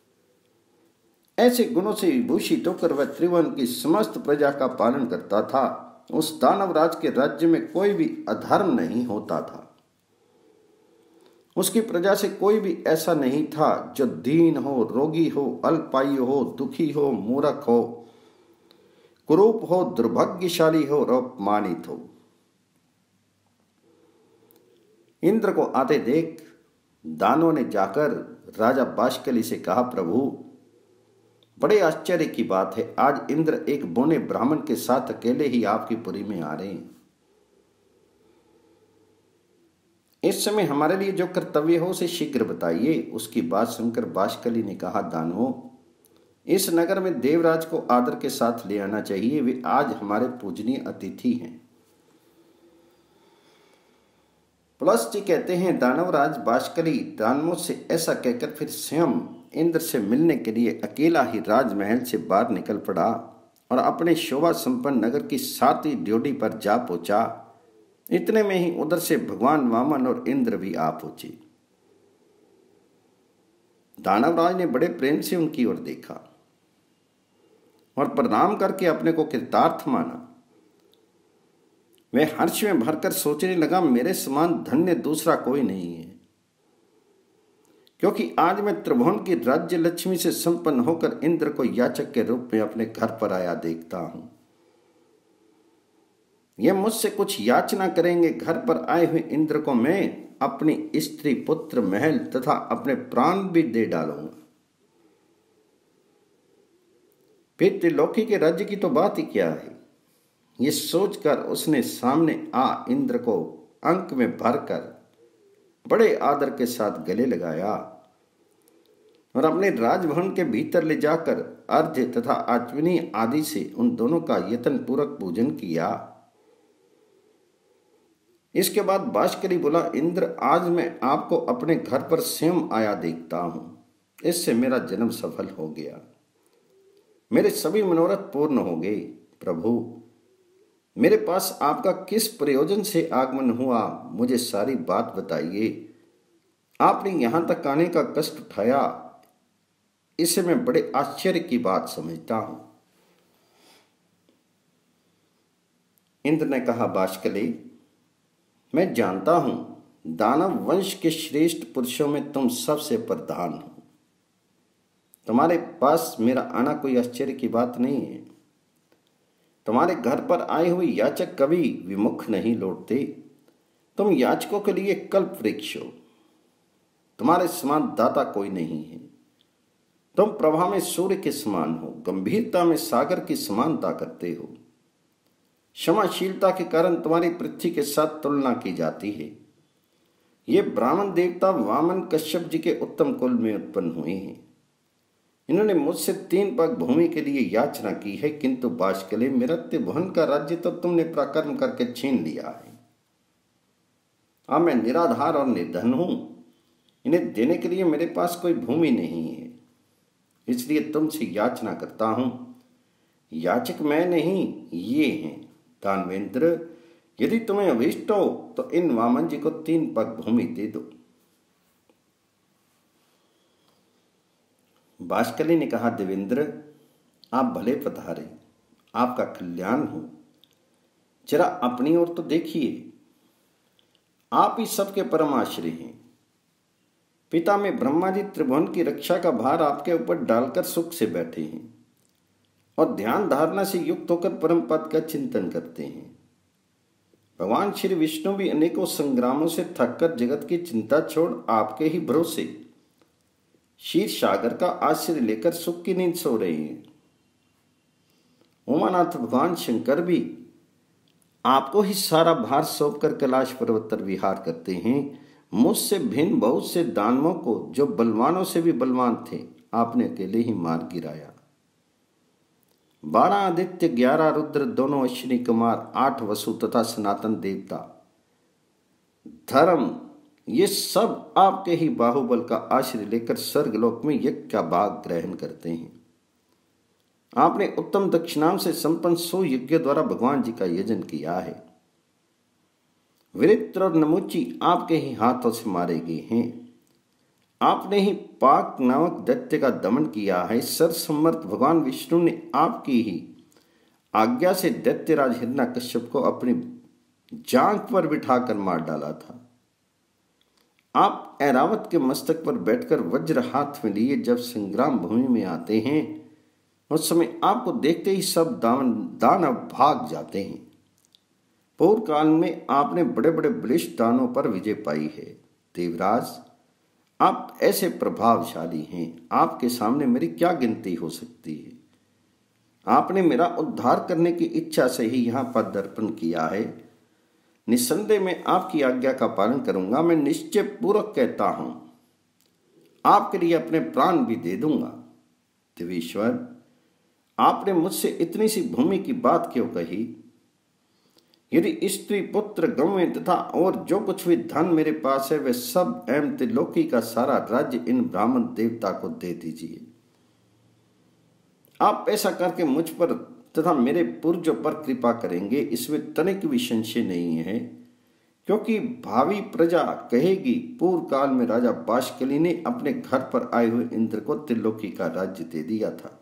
ऐसे गुणों से विभूषित होकर वह त्रिभुवन की समस्त प्रजा का पालन करता था। उस दानवराज के राज्य में कोई भी अधर्म नहीं होता था। उसकी प्रजा से कोई भी ऐसा नहीं था जो दीन हो, रोगी हो, अल्पायु हो, दुखी हो, मूर्ख हो, कुरूप हो, दुर्भाग्यशाली हो और अपमानित हो। इंद्र को आते देख दानवों ने जाकर राजा बाष्कली से कहा, प्रभु बड़े आश्चर्य की बात है, आज इंद्र एक बोने ब्राह्मण के साथ अकेले ही आपकी पुरी में आ रहे हैं। इस समय हमारे लिए जो कर्तव्य हो उसे शीघ्र बताइए। उसकी बात सुनकर बाष्कली ने कहा, दानवों, इस नगर में देवराज को आदर के साथ ले आना चाहिए, वे आज हमारे पूजनीय अतिथि हैं। पुलस्त जी कहते हैं, दानवराज बाष्कली दानवों से ऐसा कहकर फिर स्वयं इंद्र से मिलने के लिए अकेला ही राजमहल से बाहर निकल पड़ा और अपने शोभा संपन्न नगर की सातवीं ड्योढ़ी पर जा पहुंचा। इतने में ही उधर से भगवान वामन और इंद्र भी आ पहुंचे। दानवराज ने बड़े प्रेम से उनकी ओर देखा और प्रणाम करके अपने को कृतार्थ माना। वह हर्ष में भरकर सोचने लगा, मेरे समान धन्य दूसरा कोई नहीं है, क्योंकि आज मैं त्रिभुवन की राज्य लक्ष्मी से संपन्न होकर इंद्र को याचक के रूप में अपने घर पर आया देखता हूं। यह मुझसे कुछ याचना करेंगे, घर पर आए हुए इंद्र को मैं अपनी स्त्री, पुत्र, महल तथा अपने प्राण भी दे डालूंगा। फिर त्रिलोकी के राज्य की तो बात ही क्या है। ये सोचकर उसने सामने आ इंद्र को अंक में भरकर बड़े आदर के साथ गले लगाया और अपने राजभवन के भीतर ले जाकर अर्घ्य तथा आचमनी आदि से उन दोनों का यत्न पूर्वक पूजन किया। इसके बाद बाष्कली बोला, इंद्र, आज मैं आपको अपने घर पर स्वयं आया देखता हूं, इससे मेरा जन्म सफल हो गया, मेरे सभी मनोरथ पूर्ण हो गए। प्रभु, मेरे पास आपका किस प्रयोजन से आगमन हुआ, मुझे सारी बात बताइए। आपने यहां तक आने का कष्ट उठाया, इसे मैं बड़े आश्चर्य की बात समझता हूं। इंद्र ने कहा, बाष्कली, मैं जानता हूं दानव वंश के श्रेष्ठ पुरुषों में तुम सबसे प्रधान हो। तुम्हारे पास मेरा आना कोई आश्चर्य की बात नहीं है। तुम्हारे घर पर आए हुए याचक कभी विमुख नहीं लौटते। तुम याचकों के लिए कल्प वृक्ष हो। तुम्हारे समान दाता कोई नहीं है। तुम प्रभा में सूर्य के समान हो, गंभीरता में सागर की समानता करते हो। क्षमाशीलता के कारण तुम्हारी पृथ्वी के साथ तुलना की जाती है। ये ब्राह्मण देवता वामन कश्यप जी के उत्तम कुल में उत्पन्न हुए हैं। इन्होंने मुझसे तीन पग भूमि के लिए याचना की है, किंतु बाष्कली, मेरा त्रिभुवन का राज्य तो तुमने पराक्रम करके छीन लिया है। अब मैं निराधार और निर्धन हूं। इन्हें देने के लिए मेरे पास कोई भूमि नहीं है, इसलिए तुमसे याचना करता हूं। याचक मैं नहीं, ये हैं। दानवेंद्र, यदि तुम्हें अभिष्ट हो तो इन वामन जी को तीन पग भूमि दे दो। बाष्कली ने कहा, देवेंद्र, आप भले पधारे, आपका कल्याण हो। जरा अपनी ओर तो देखिए, आप ही सबके परम आश्रय हैं। पिता में ब्रह्मा जी त्रिभुवन की रक्षा का भार आपके ऊपर डालकर सुख से बैठे हैं और ध्यान धारणा से युक्त होकर परम पद का चिंतन करते हैं। भगवान श्री विष्णु भी अनेकों संग्रामों से थककर जगत की चिंता छोड़ आपके ही भरोसे क्षीर सागर का आश्रय लेकर सुख की नींद सो रहे हैं। उमानाथ भगवान शंकर भी आपको ही सारा भार सौंपकर कैलाश पर्वत पर विहार करते हैं। मुझसे भिन्न बहुत से दानवों को, जो बलवानों से भी बलवान थे, आपने अकेले ही मार गिराया। बारह आदित्य, ग्यारह रुद्र, दोनों अश्विनी कुमार, आठ वसु तथा सनातन देवता, धर्म, ये सब आपके ही बाहुबल का आश्रय लेकर स्वर्गलोक में यज्ञ का भाग ग्रहण करते हैं। आपने उत्तम दक्षिणाओं से संपन्न सौ यज्ञ द्वारा भगवान जी का यजन किया है। वृत्र और नमुची आपके ही हाथों से मारे गए हैं। आपने ही पाक नामक दैत्य का दमन किया है। सर्वसम्मर्थ भगवान विष्णु ने आपकी ही आज्ञा से दैत्यराज हिरण्यकश्यप को अपनी जांघ पर बिठाकर मार डाला था। आप ऐरावत के मस्तक पर बैठकर वज्र हाथ में लिए जब संग्राम भूमि में आते हैं, उस समय आपको देखते ही सब दान दानव भाग जाते हैं। पूर्व काल में आपने बड़े बड़े बलिष्ठ दानों पर विजय पाई है। देवराज, आप ऐसे प्रभावशाली हैं, आपके सामने मेरी क्या गिनती हो सकती है। आपने मेरा उद्धार करने की इच्छा से ही यहाँ पदार्पण किया है। निस्संदेह मैं आपकी आज्ञा का पालन करूंगा। मैं निश्चय पूर्वक कहता हूं, आपके लिए अपने प्राण भी दे दूंगा। देवेश्वर, आपने मुझसे इतनी सी भूमि की बात क्यों कही? यदि स्त्री पुत्र गंवें तथा और जो कुछ भी धन मेरे पास है, वह सब एवं त्रिलोकी का सारा राज्य इन ब्राह्मण देवता को दे दीजिए। आप ऐसा करके मुझ पर तथा मेरे पूर्वजों पर कृपा करेंगे, इसमें तनिक भी संशय नहीं है, क्योंकि भावी प्रजा कहेगी, पूर्व काल में राजा बाष्कली ने अपने घर पर आए हुए इंद्र को त्रिलोकी का राज्य दे दिया था।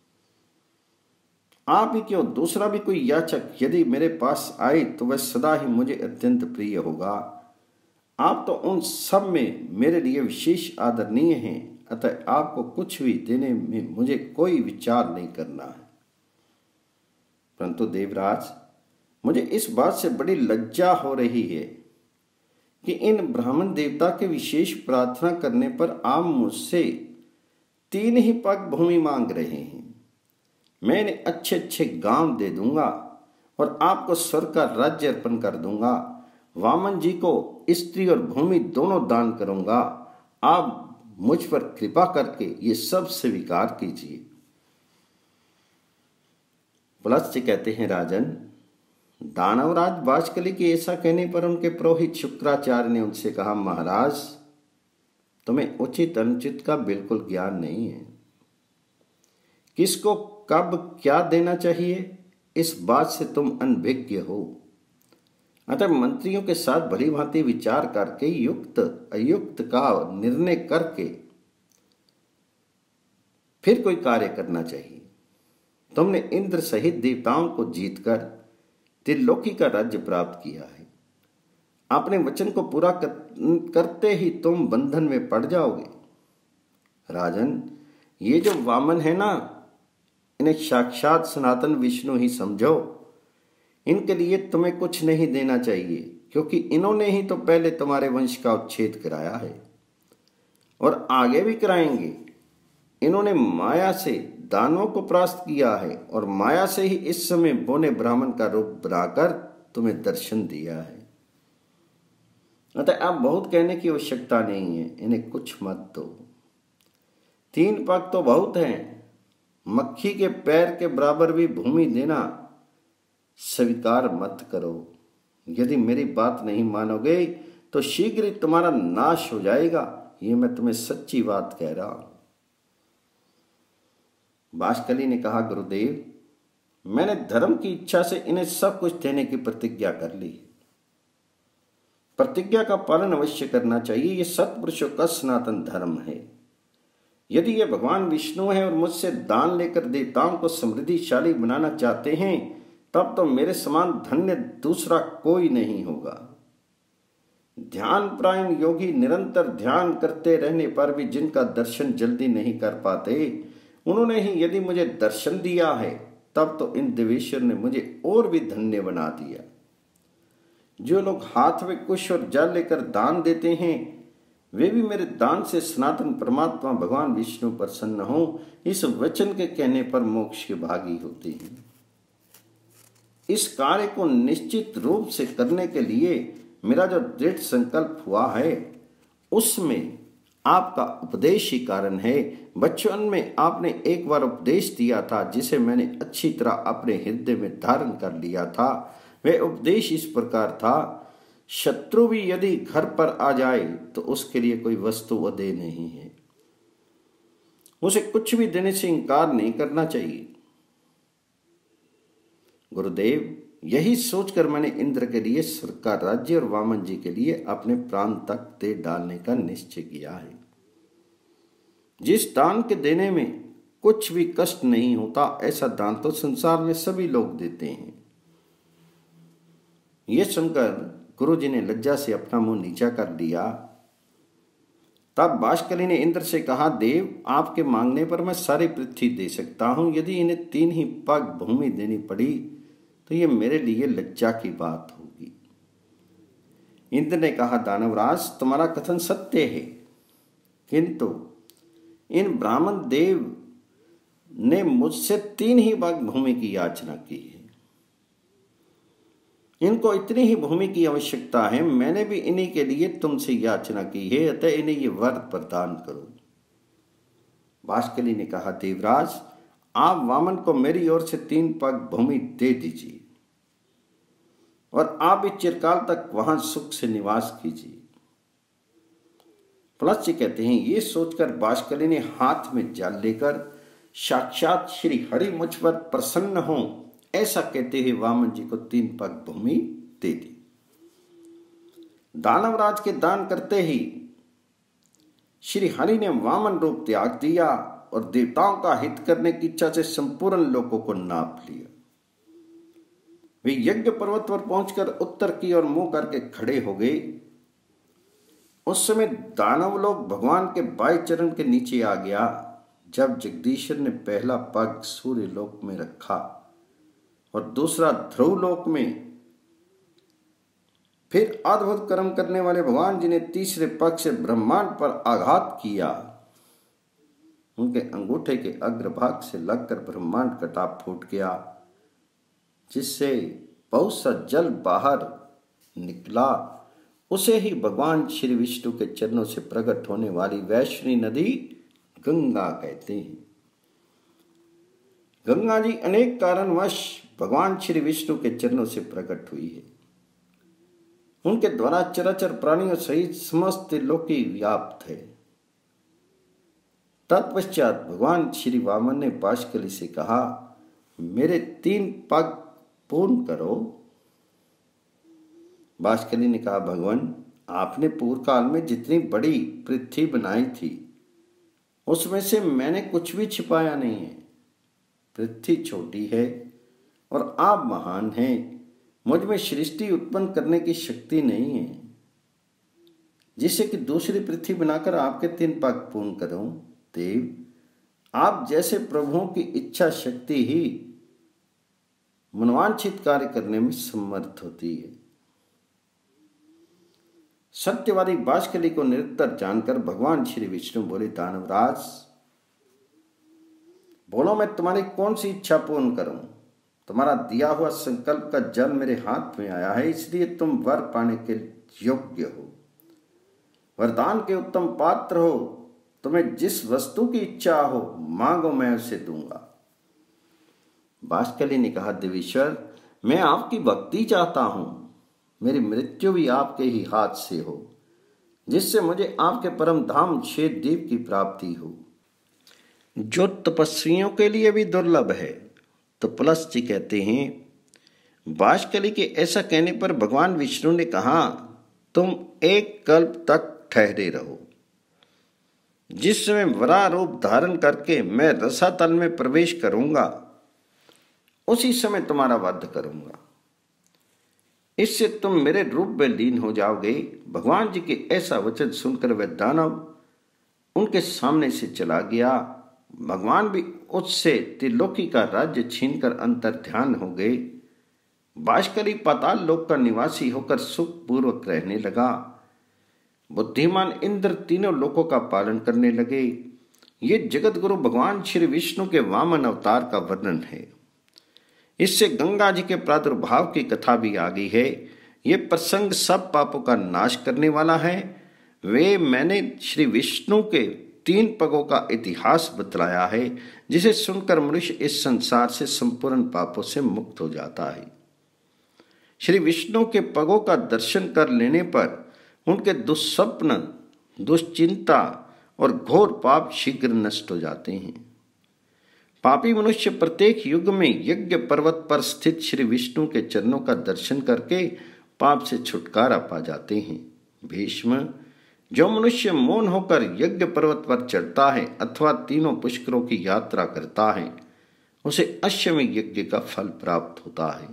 आप ही क्यों, दूसरा भी कोई याचक यदि मेरे पास आए तो वह सदा ही मुझे अत्यंत प्रिय होगा। आप तो उन सब में मेरे लिए विशेष आदरणीय हैं, अतः आपको कुछ भी देने में मुझे कोई विचार नहीं करना है। परंतु देवराज, मुझे इस बात से बड़ी लज्जा हो रही है कि इन ब्राह्मण देवता के विशेष प्रार्थना करने पर आप मुझसे तीन ही पग भूमि मांग रहे हैं। मैं इन्हें अच्छे अच्छे गांव दे दूंगा और आपको स्वर्ग का राज्य अर्पण कर दूंगा। वामन जी को स्त्री और भूमि दोनों दान करूंगा। आप मुझ पर कृपा करके ये सब स्वीकार कीजिए। पुलस्त्य कहते हैं, राजन, दानवराज बाष्कली के ऐसा कहने पर उनके पुरोहित शुक्राचार्य ने उनसे कहा, महाराज, तुम्हें उचित अनुचित का बिल्कुल ज्ञान नहीं है। किसको कब क्या देना चाहिए, इस बात से तुम अनभिज्ञ हो। अतः मंत्रियों के साथ भली भांति विचार करके युक्त अयुक्त का निर्णय करके फिर कोई कार्य करना चाहिए। तुमने इंद्र सहित देवताओं को जीतकर त्रिलोकी का राज्य प्राप्त किया है। अपने वचन को पूरा कर, करते ही तुम बंधन में पड़ जाओगे। राजन, ये जो वामन है ना, इन्हें साक्षात सनातन विष्णु ही समझो। इनके लिए तुम्हें कुछ नहीं देना चाहिए, क्योंकि इन्होंने ही तो पहले तुम्हारे वंश का उच्छेद कराया है और आगे भी कराएंगे। इन्होंने माया से दानवों को परास्त किया है और माया से ही इस समय बोने ब्राह्मण का रूप बनाकर तुम्हें दर्शन दिया है। अतः अब बहुत कहने की आवश्यकता नहीं है, इन्हें कुछ मत दो। तीन पग तो बहुत हैं, मक्खी के पैर के बराबर भी भूमि देना स्वीकार मत करो। यदि मेरी बात नहीं मानोगे तो शीघ्र ही तुम्हारा नाश हो जाएगा। ये मैं तुम्हें सच्ची बात कह रहा हूं। बाष्कली ने कहा, गुरुदेव, मैंने धर्म की इच्छा से इन्हें सब कुछ देने की प्रतिज्ञा कर ली। प्रतिज्ञा का पालन अवश्य करना चाहिए, ये सत्पुरुषों का सनातन धर्म है। यदि ये भगवान विष्णु है और मुझसे दान लेकर देवताओं को समृद्धिशाली बनाना चाहते हैं, तब तो मेरे समान धन्य दूसरा कोई नहीं होगा। ध्यान प्रायण योगी निरंतर ध्यान करते रहने पर भी जिनका दर्शन जल्दी नहीं कर पाते, उन्होंने ही यदि मुझे दर्शन दिया है, तब तो इन देवेश्वर ने मुझे और भी धन्य बना दिया। जो लोग हाथ में कुश और जल लेकर दान देते हैं, वे भी मेरे दान से सनातन परमात्मा भगवान विष्णु प्रसन्न हो, इस वचन के कहने पर मोक्ष के भागी होते हैं। इस कार्य को निश्चित रूप से करने के लिए मेरा जो दृढ़ संकल्प हुआ है, उसमें आपका उपदेश ही कारण है। बचपन में आपने एक बार उपदेश दिया था, जिसे मैंने अच्छी तरह अपने हृदय में धारण कर लिया था। वह उपदेश इस प्रकार था, शत्रु भी यदि घर पर आ जाए तो उसके लिए कोई वस्तु अदेय नहीं है, उसे कुछ भी देने से इंकार नहीं करना चाहिए। गुरुदेव, यही सोचकर मैंने इंद्र के लिए स्वर्ग का राज्य और वामन जी के लिए अपने प्राण तक दे डालने का निश्चय किया है। जिस दान के देने में कुछ भी कष्ट नहीं होता, ऐसा दान तो संसार में सभी लोग देते हैं। यह सुनकर गुरु जी ने लज्जा से अपना मुंह नीचा कर लिया तब बाष्कली ने इंद्र से कहा, देव, आपके मांगने पर मैं सारी पृथ्वी दे सकता हूं। यदि इन्हें तीन ही पग भूमि देनी पड़ी तो ये मेरे लिए लज्जा की बात होगी। इंद्र ने कहा, दानवराज, तुम्हारा कथन सत्य है, किंतु इन ब्राह्मण देव ने मुझसे तीन ही भाग भूमि की याचना की है। इनको इतनी ही भूमि की आवश्यकता है। मैंने भी इन्हीं के लिए तुमसे याचना की है, अतः इन्हें ये वर प्रदान करो। बाष्कली ने कहा, देवराज, आप वामन को मेरी ओर से तीन पग भूमि दे दीजिए और आप भी चिरकाल तक वहां सुख से निवास कीजिए। पुलस्त जी कहते हैं, ये सोचकर बाष्कली ने हाथ में जाल लेकर साक्षात श्री हरि मुझ पर प्रसन्न हो ऐसा कहते हुए वामन जी को तीन पग भूमि दे दी। दानवराज के दान करते ही श्री हरि ने वामन रूप त्याग दिया और देवताओं का हित करने की इच्छा से संपूर्ण लोगों को नाप लिया। वे यज्ञ पर्वत पर पहुंचकर उत्तर की ओर मुंह करके खड़े हो गए। उस समय दानव लोग भगवान के बाएं चरण के नीचे आ गया। जब जगदीश्वर ने पहला पग सूर्य लोक में रखा और दूसरा ध्रुव लोक में, फिर अद्भुत कर्म करने वाले भगवान जी ने तीसरे पग से ब्रह्मांड पर आघात किया। उनके अंगूठे के अग्रभाग से लगकर ब्रह्मांड का टाप फूट गया, जिससे बहुत सा जल बाहर निकला। उसे ही भगवान श्री विष्णु के चरणों से प्रकट होने वाली वैष्णवी नदी गंगा कहते हैं। गंगा जी अनेक कारणवश भगवान श्री विष्णु के चरणों से प्रकट हुई है। उनके द्वारा चराचर प्राणियों सहित समस्त लोकी व्याप्त है। तत्पश्चात भगवान श्री वामन ने बाष्कली से कहा, मेरे तीन पग पूर्ण करो। बाष्कली ने कहा, भगवान, आपने पूर्व काल में जितनी बड़ी पृथ्वी बनाई थी उसमें से मैंने कुछ भी छिपाया नहीं है। पृथ्वी छोटी है और आप महान हैं। मुझ में सृष्टि उत्पन्न करने की शक्ति नहीं है जिससे कि दूसरी पृथ्वी बनाकर आपके तीन पग पूर्ण करूं। देव, आप जैसे प्रभुओं की इच्छा शक्ति ही मनवांछित कार्य करने में समर्थ होती है। सत्यवादी बाष्कली को निरुत्तर जानकर भगवान श्री विष्णु बोले, दानवराज, बोलो, मैं तुम्हारी कौन सी इच्छा पूर्ण करूं? तुम्हारा दिया हुआ संकल्प का जल मेरे हाथ में आया है, इसलिए तुम वर पाने के योग्य हो, वरदान के उत्तम पात्र हो। तुम्हें जिस वस्तु की इच्छा हो मांगो, मैं उसे दूंगा। बाष्कली ने कहा, देवेश्वर, मैं आपकी भक्ति चाहता हूं। मेरी मृत्यु भी आपके ही हाथ से हो, जिससे मुझे आपके परम धाम श्वेत द्वीप की प्राप्ति हो, जो तपस्वियों के लिए भी दुर्लभ है। तो पुलस्त जी कहते हैं, बाष्कली के ऐसा कहने पर भगवान विष्णु ने कहा, तुम एक कल्प तक ठहरे रहो। जिस समय वराह रूप धारण करके मैं रसातल में प्रवेश करूंगा, उसी समय तुम्हारा वध करूंगा। इससे तुम मेरे रूप में लीन हो जाओगे। भगवान जी के ऐसा वचन सुनकर वह दानव उनके सामने से चला गया। भगवान भी उससे त्रिलोकी का राज्य छीनकर अंतर ध्यान हो गए। बाष्कली पाताल लोक का निवासी होकर सुख पूर्वक रहने लगा। बुद्धिमान इंद्र तीनों लोकों का पालन करने लगे। ये जगत गुरु भगवान श्री विष्णु के वामन अवतार का वर्णन है। इससे गंगा जी के प्रादुर्भाव की कथा भी आ गई है। ये प्रसंग सब पापों का नाश करने वाला है। वे मैंने श्री विष्णु के तीन पगों का इतिहास बतलाया है, जिसे सुनकर मनुष्य इस संसार से संपूर्ण पापों से मुक्त हो जाता है। श्री विष्णु के पगों का दर्शन कर लेने पर उनके दुस्वप्न, दुश्चिंता और घोर पाप शीघ्र नष्ट हो जाते हैं। पापी मनुष्य प्रत्येक युग में यज्ञ पर्वत पर स्थित श्री विष्णु के चरणों का दर्शन करके पाप से छुटकारा पा जाते हैं। भीष्म, जो मनुष्य मौन होकर यज्ञ पर्वत पर चढ़ता है अथवा तीनों पुष्करों की यात्रा करता है, उसे अश्वमेध यज्ञ का फल प्राप्त होता है।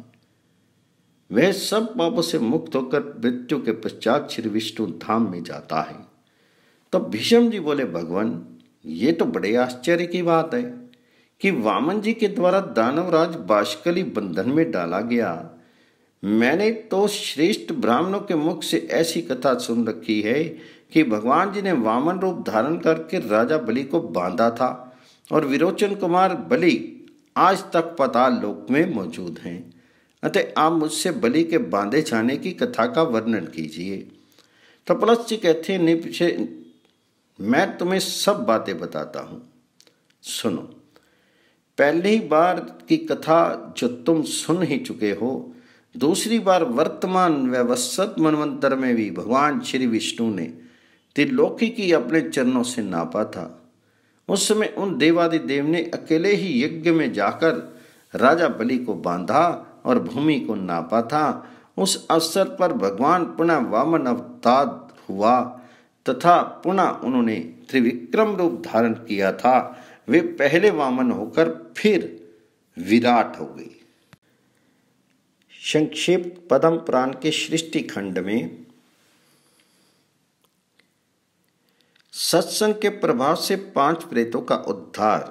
वह सब पापों से मुक्त होकर मृत्यु के पश्चात श्री विष्णु धाम में जाता है। तो भीष्म जी बोले, भगवान ये तो बड़े आश्चर्य की बात है कि वामन जी के द्वारा दानवराज बाष्कली बंधन में डाला गया। मैंने तो श्रेष्ठ ब्राह्मणों के मुख से ऐसी कथा सुन रखी है कि भगवान जी ने वामन रूप धारण करके राजा बलि को बांधा था और विरोचन कुमार बलि आज तक पाताल लोक में मौजूद हैं। अतः आप मुझसे बलि के बांधे जाने की कथा का वर्णन कीजिए। तो पलस जी कहते हैं, नहीं पीछे मैं तुम्हें सब बातें बताता हूं, सुनो। पहली बार की कथा जो तुम सुन ही चुके हो, दूसरी बार वर्तमान व्यवस्थित मनवंतर में भी भगवान श्री विष्णु ने त्रिलोकी की अपने चरणों से नापा था। उस समय उन देवादिदेव ने अकेले ही यज्ञ में जाकर राजा बलि को बांधा और भूमि को नापा था। उस अवसर पर भगवान पुनः वामन अवतार हुआ तथा पुनः उन्होंने त्रिविक्रम रूप धारण किया था। वे पहले वामन होकर फिर विराट हो गई। संक्षेप पद्म पुराण के सृष्टि खंड में सत्संग के प्रभाव से पांच प्रेतों का उद्धार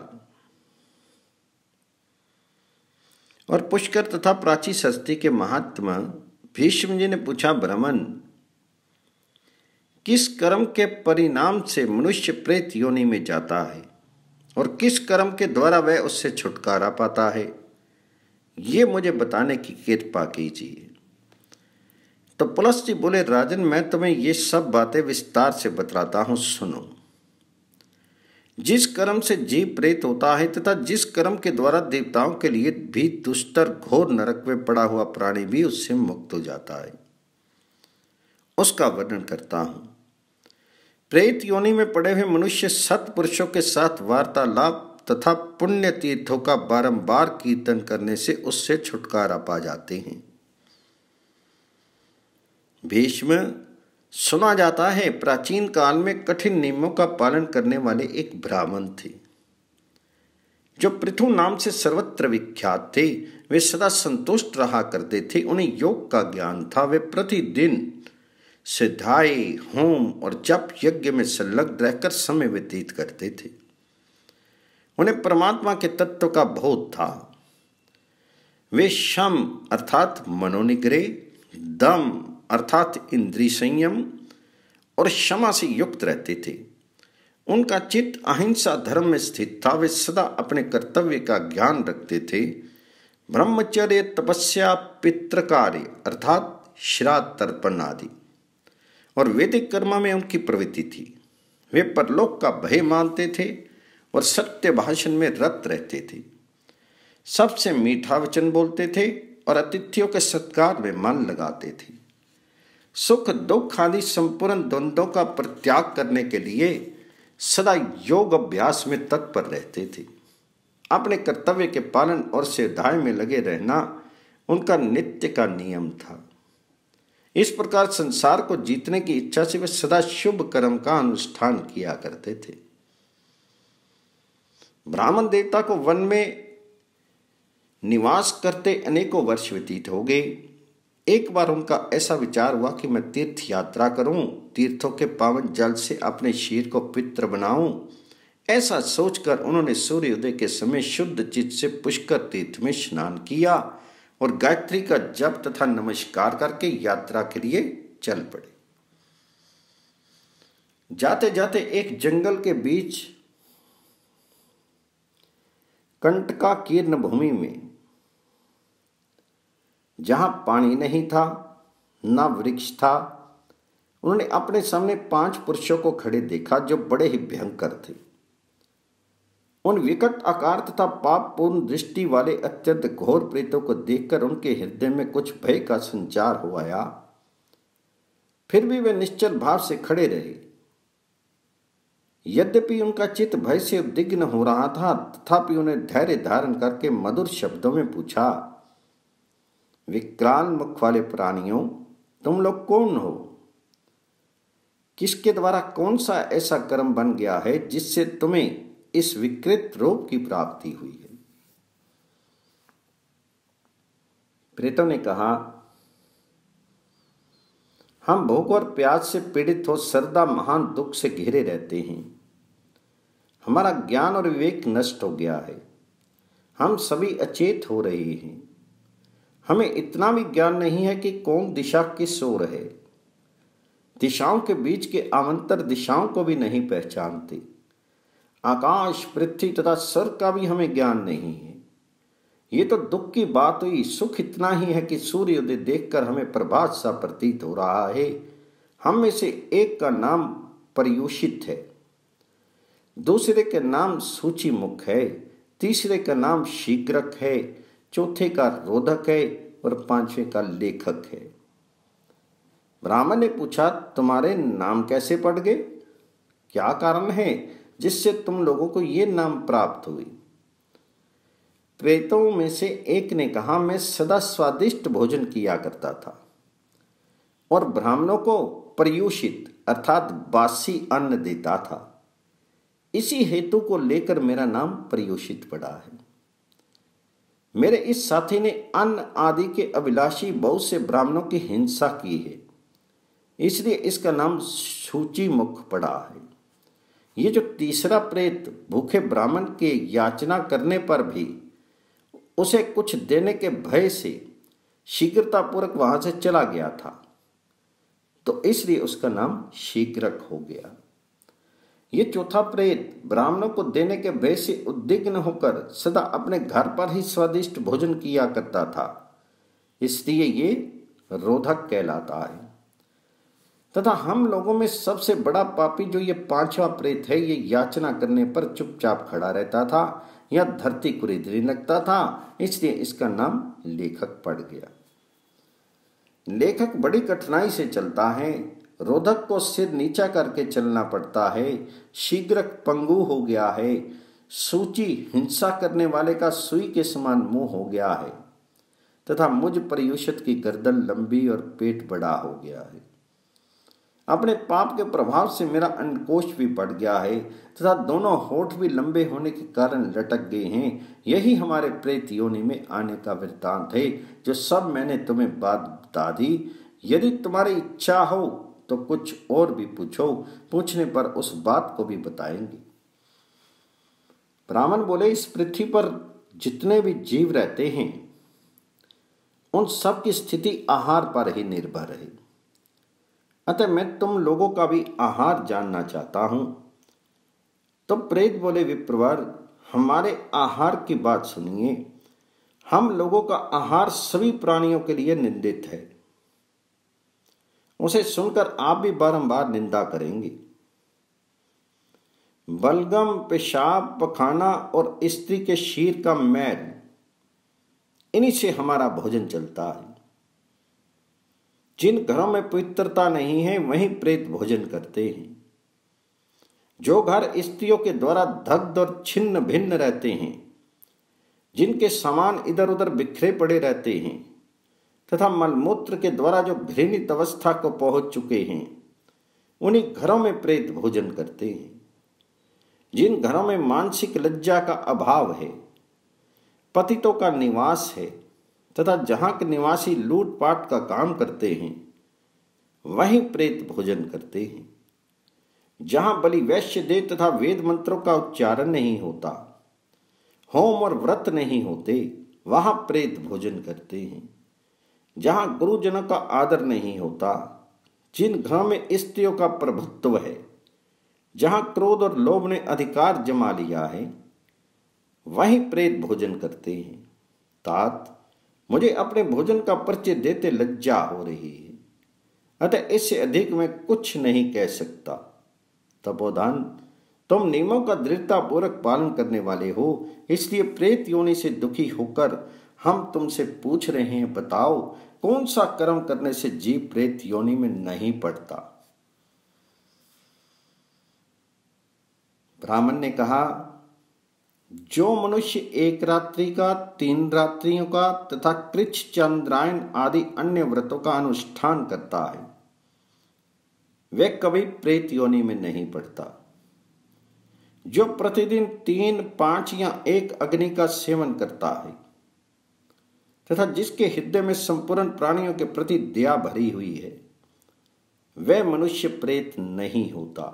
और पुष्कर तथा प्राची सस्ती के महात्मा। भीष्म जी ने पूछा, ब्राह्मण किस कर्म के परिणाम से मनुष्य प्रेत योनि में जाता है और किस कर्म के द्वारा वह उससे छुटकारा पाता है, ये मुझे बताने की कृपा कीजिए। तो पुलस जी बोले, राजन मैं तुम्हें ये सब बातें विस्तार से बतलाता हूं, सुनो। जिस कर्म से जीव प्रेत होता है तथा जिस कर्म के द्वारा देवताओं के लिए भी दुष्टर घोर नरक में पड़ा हुआ प्राणी भी उससे मुक्त हो जाता है, उसका वर्णन करता हूं। प्रेत योनि में पड़े हुए मनुष्य सत्पुरुषों के साथ वार्तालाप तथा पुण्य तीर्थों का बारंबार कीर्तन करने से उससे छुटकारा पा जाते हैं। भीष्म, सुना जाता है प्राचीन काल में कठिन नियमों का पालन करने वाले एक ब्राह्मण थे जो पृथु नाम से सर्वत्र विख्यात थे। वे सदा संतुष्ट रहा करते थे। उन्हें योग का ज्ञान था। वे प्रतिदिन सिद्धाई, होम और जप यज्ञ में संलग्न रहकर समय व्यतीत करते थे। उन्हें परमात्मा के तत्व का बोध था। वे शम अर्थात मनोनिग्रह, दम अर्थात इंद्रिय संयम और क्षमा से युक्त रहते थे। उनका चित्त अहिंसा धर्म में स्थित था। वे सदा अपने कर्तव्य का ज्ञान रखते थे। ब्रह्मचर्य, तपस्या, पितृकार्य अर्थात श्राद्ध तर्पण आदि और वैदिक कर्म में उनकी प्रवृत्ति थी। वे परलोक का भय मानते थे और सत्य भाषण में रत रहते थे। सबसे मीठा वचन बोलते थे और अतिथियों के सत्कार में मन लगाते थे। सुख दुख आदि संपूर्ण द्वंद्वों का परित्याग करने के लिए सदा योग अभ्यास में तत्पर रहते थे। अपने कर्तव्य के पालन और सेवाएं में लगे रहना उनका नित्य का नियम था। इस प्रकार संसार को जीतने की इच्छा से वे सदा शुभ कर्म का अनुष्ठान किया करते थे। ब्राह्मण देवता को वन में निवास करते अनेकों वर्ष व्यतीत हो गए। एक बार उनका ऐसा विचार हुआ कि मैं तीर्थ यात्रा करूं, तीर्थों के पावन जल से अपने शरीर को पवित्र बनाऊं। ऐसा सोचकर उन्होंने सूर्योदय के समय शुद्ध चित्त से पुष्कर तीर्थ में स्नान किया और गायत्री का जप तथा नमस्कार करके यात्रा के लिए चल पड़े। जाते जाते एक जंगल के बीच कंटका कीर्ण भूमि में, जहां पानी नहीं था न वृक्ष था, उन्होंने अपने सामने पांच पुरुषों को खड़े देखा जो बड़े ही भयंकर थे। उन विकट आकार तथा पापपूर्ण दृष्टि वाले अत्यंत घोर प्रेतों को देखकर उनके हृदय में कुछ भय का संचार हो आया। फिर भी वे निश्चल भाव से खड़े रहे। यद्यपि उनका चित्त भय से उद्विग्न हो रहा था, तथापि उन्हें धैर्य धारण करके मधुर शब्दों में पूछा, विकराल मुख वाले प्राणियों, तुम लोग कौन हो? किसके द्वारा कौन सा ऐसा कर्म बन गया है जिससे तुम्हें इस विकृत रूप की प्राप्ति हुई है? प्रेतों ने कहा, हम भूख और प्यास से पीड़ित हो सदा महान दुख से घिरे रहते हैं। हमारा ज्ञान और विवेक नष्ट हो गया है। हम सभी अचेत हो रहे हैं। हमें इतना भी ज्ञान नहीं है कि कौन दिशा किस ओर है। दिशाओं के बीच के अवंतर दिशाओं को भी नहीं पहचानते। आकाश, पृथ्वी तथा स्वर्ग का भी हमें ज्ञान नहीं है। ये तो दुख की बात हुई। सुख इतना ही है कि सूर्योदय देखकर हमें प्रभात सा प्रतीत हो रहा है। हम में से एक का नाम पर्युषित है, दूसरे का नाम सूचीमुख है, तीसरे का नाम शीघ्रक है, चौथे का रोधक है और पांचवें का लेखक है। ब्राह्मण ने पूछा, तुम्हारे नाम कैसे पड़ गए? क्या कारण है जिससे तुम लोगों को ये नाम प्राप्त हुई? प्रेतों में से एक ने कहा, मैं सदा स्वादिष्ट भोजन किया करता था और ब्राह्मणों को पर्युषित अर्थात बासी अन्न देता था। इसी हेतु को लेकर मेरा नाम पर्युषित पड़ा है। मेरे इस साथी ने अन्न आदि के अभिलाषी बहुत से ब्राह्मणों की हिंसा की है, इसलिए इसका नाम सूचीमुख पड़ा है। ये जो तीसरा प्रेत भूखे ब्राह्मण के याचना करने पर भी उसे कुछ देने के भय से शीघ्रतापूर्वक वहां से चला गया था, तो इसलिए उसका नाम शीघ्रक हो गया। ये चौथा प्रेत ब्राह्मणों को देने के भय से उद्विग्न होकर सदा अपने घर पर ही स्वादिष्ट भोजन किया करता था, इसलिए ये रोधक कहलाता है। तथा हम लोगों में सबसे बड़ा पापी जो ये पांचवा प्रेत है, ये याचना करने पर चुपचाप खड़ा रहता था या धरती कुरेदने लगता था, इसलिए इसका नाम लेखक पड़ गया। लेखक बड़ी कठिनाई से चलता है, रोधक को सिर नीचा करके चलना पड़ता है, शीघ्रक पंगु हो गया है, सूची हिंसा करने वाले का सुई के समान मुंह हो गया है, तथा मुझ पर्युषित की गर्दन लंबी और पेट बड़ा हो गया है। अपने पाप के प्रभाव से मेरा अंडकोश भी बढ़ गया है तथा दोनों होठ भी लंबे होने के कारण लटक गए हैं। यही हमारे प्रेत योनि में आने का वृत्तांत है, जो सब मैंने तुम्हें बात बता दी। यदि तुम्हारी इच्छा हो तो कुछ और भी पूछो, पूछने पर उस बात को भी बताएंगे। ब्राह्मण बोले, इस पृथ्वी पर जितने भी जीव रहते हैं उन सब की स्थिति आहार पर ही निर्भर है। अतः मैं तुम लोगों का भी आहार जानना चाहता हूं। तो प्रेत बोले, विप्रवर, हमारे आहार की बात सुनिए। हम लोगों का आहार सभी प्राणियों के लिए निंदित है। उसे सुनकर आप भी बारंबार निंदा करेंगे। बलगम, पेशाब, पखाना और स्त्री के शीर का मैल, इन्हीं से हमारा भोजन चलता है। जिन घरों में पवित्रता नहीं है वहीं प्रेत भोजन करते हैं। जो घर स्त्रियों के द्वारा दग्ध और छिन्न भिन्न रहते हैं, जिनके सामान इधर उधर बिखरे पड़े रहते हैं तथा मलमूत्र के द्वारा जो घृणित अवस्था को पहुंच चुके हैं, उन्हीं घरों में प्रेत भोजन करते हैं। जिन घरों में मानसिक लज्जा का अभाव है, पतितों का निवास है तथा जहां के निवासी लूटपाट का काम करते हैं, वहीं प्रेत भोजन करते हैं। जहां बलि वैश्य दे तथा वेद मंत्रों का उच्चारण नहीं होता, होम और व्रत नहीं होते, वहां प्रेत भोजन करते हैं। जहां गुरुजनों का आदर नहीं होता, जिन घरों में स्त्रियों का प्रभुत्व है, जहां क्रोध और लोभ ने अधिकार जमा लिया है, वहीं प्रेत भोजन करते हैं। तात, मुझे अपने भोजन का परिचय देते लज्जा हो रही है, अतः इससे अधिक मैं कुछ नहीं कह सकता। तपोधन, तुम नियमों का दृढ़तापूर्वक पालन करने वाले हो, इसलिए प्रेत योनि से दुखी होकर हम तुमसे पूछ रहे हैं, बताओ कौन सा कर्म करने से जीव प्रेत योनि में नहीं पड़ता? ब्राह्मण ने कहा, जो मनुष्य एक रात्रि का, तीन रात्रियों का तथा कृच्छ, चंद्रायन आदि अन्य व्रतों का अनुष्ठान करता है, वह कभी प्रेत योनि में नहीं पड़ता। जो प्रतिदिन तीन, पांच या एक अग्नि का सेवन करता है तथा जिसके हृदय में संपूर्ण प्राणियों के प्रति दया भरी हुई है, वह मनुष्य प्रेत नहीं होता।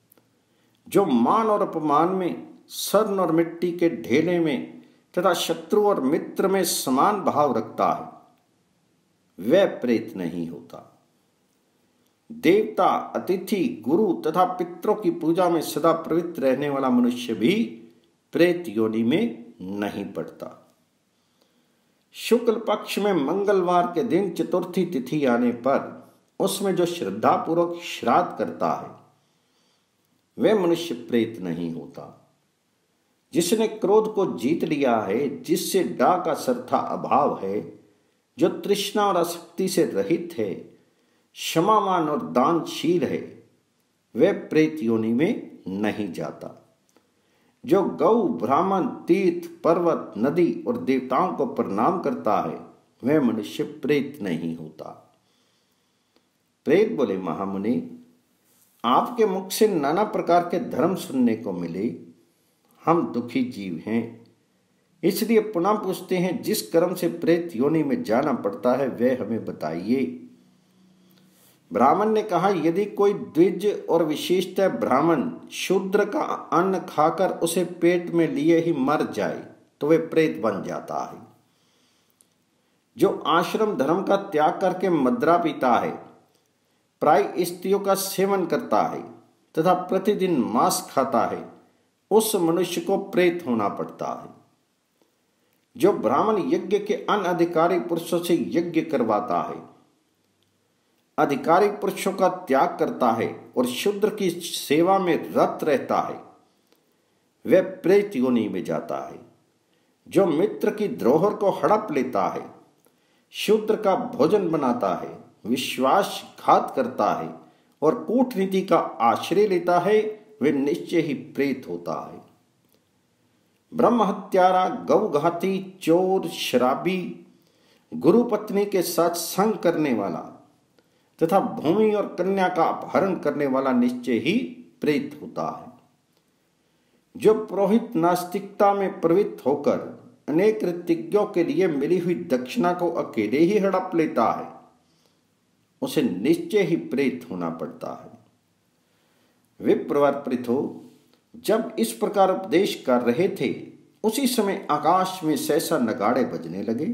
जो मान और अपमान में, स्वर्ण और मिट्टी के ढेले में तथा शत्रु और मित्र में समान भाव रखता है, वह प्रेत नहीं होता। देवता, अतिथि, गुरु तथा पितरों की पूजा में सदा प्रवृत्त रहने वाला मनुष्य भी प्रेत योनि में नहीं पड़ता। शुक्ल पक्ष में मंगलवार के दिन चतुर्थी तिथि आने पर उसमें जो श्रद्धा पूर्वक श्राद्ध करता है, वह मनुष्य प्रेत नहीं होता। जिसने क्रोध को जीत लिया है, जिससे डा का सरथा अभाव है, जो तृष्णा और आसक्ति से रहित है, क्षमावान और दानशील है, वह प्रेत योनि में नहीं जाता। जो गौ, ब्राह्मण, तीर्थ, पर्वत, नदी और देवताओं को प्रणाम करता है, वह मनुष्य प्रेत नहीं होता। प्रेत बोले, महामुनि, आपके मुख से नाना प्रकार के धर्म सुनने को मिले। हम दुखी जीव हैं, इसलिए पुनः पूछते हैं, जिस कर्म से प्रेत योनि में जाना पड़ता है वह हमें बताइए। ब्राह्मण ने कहा, यदि कोई द्विज और विशेषतः ब्राह्मण शूद्र का अन्न खाकर उसे पेट में लिए ही मर जाए तो वह प्रेत बन जाता है। जो आश्रम धर्म का त्याग करके मदिरा पीता है, प्राय स्त्रियों का सेवन करता है तथा प्रतिदिन मांस खाता है, उस मनुष्य को प्रेत होना पड़ता है। जो ब्राह्मण यज्ञ के अनधिकारी पुरुषों से यज्ञ करवाता है, अधिकारी पुरुषों का त्याग करता है और शूद्र की सेवा में रत रहता है, वह प्रेत योनि में जाता है। जो मित्र की धरोहर को हड़प लेता है, शूद्र का भोजन बनाता है, विश्वासघात करता है और कूटनीति का आश्रय लेता है, वह निश्चय ही प्रेत होता है। ब्रह्म हत्यारा, गौघाती, चोर, शराबी, गुरु पत्नी के साथ संग करने वाला तथा भूमि और कन्या का अपहरण करने वाला निश्चय ही प्रेत होता है। जो पुरोहित नास्तिकता में प्रवृत्त होकर अनेक ऋतिज्ञों के लिए मिली हुई दक्षिणा को अकेले ही हड़प लेता है, उसे निश्चय ही प्रेत होना पड़ता है। विप्रवर पृथो जब इस प्रकार उपदेश कर रहे थे, उसी समय आकाश में सहसा नगाड़े बजने लगे।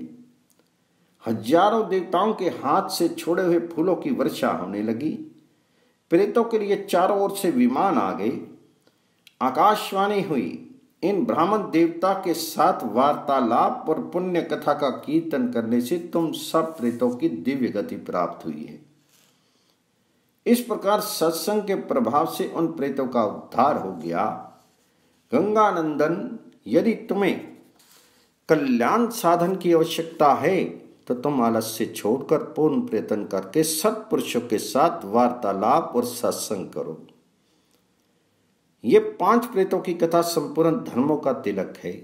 हजारों देवताओं के हाथ से छोड़े हुए फूलों की वर्षा होने लगी। प्रेतों के लिए चारों ओर से विमान आ गए। आकाशवाणी हुई, इन ब्राह्मण देवता के साथ वार्तालाप और पुण्य कथा का कीर्तन करने से तुम सब प्रेतों की दिव्य गति प्राप्त हुई है। इस प्रकार सत्संग के प्रभाव से उन प्रेतों का उद्धार हो गया। गंगानंदन, यदि तुम्हें कल्याण साधन की आवश्यकता है तो तुम आलस्य छोड़कर पूर्ण प्रयत्न करके सत्पुरुषों के साथ वार्तालाप और सत्संग करो। ये पांच प्रेतों की कथा संपूर्ण धर्मों का तिलक है।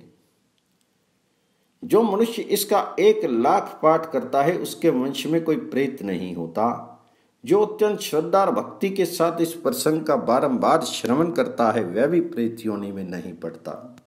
जो मनुष्य इसका एक लाख पाठ करता है, उसके वंश में कोई प्रेत नहीं होता। जो अत्यंत श्रद्धा और भक्ति के साथ इस प्रसंग का बारंबार श्रवण करता है, वह भी प्रेत योनि में नहीं पड़ता।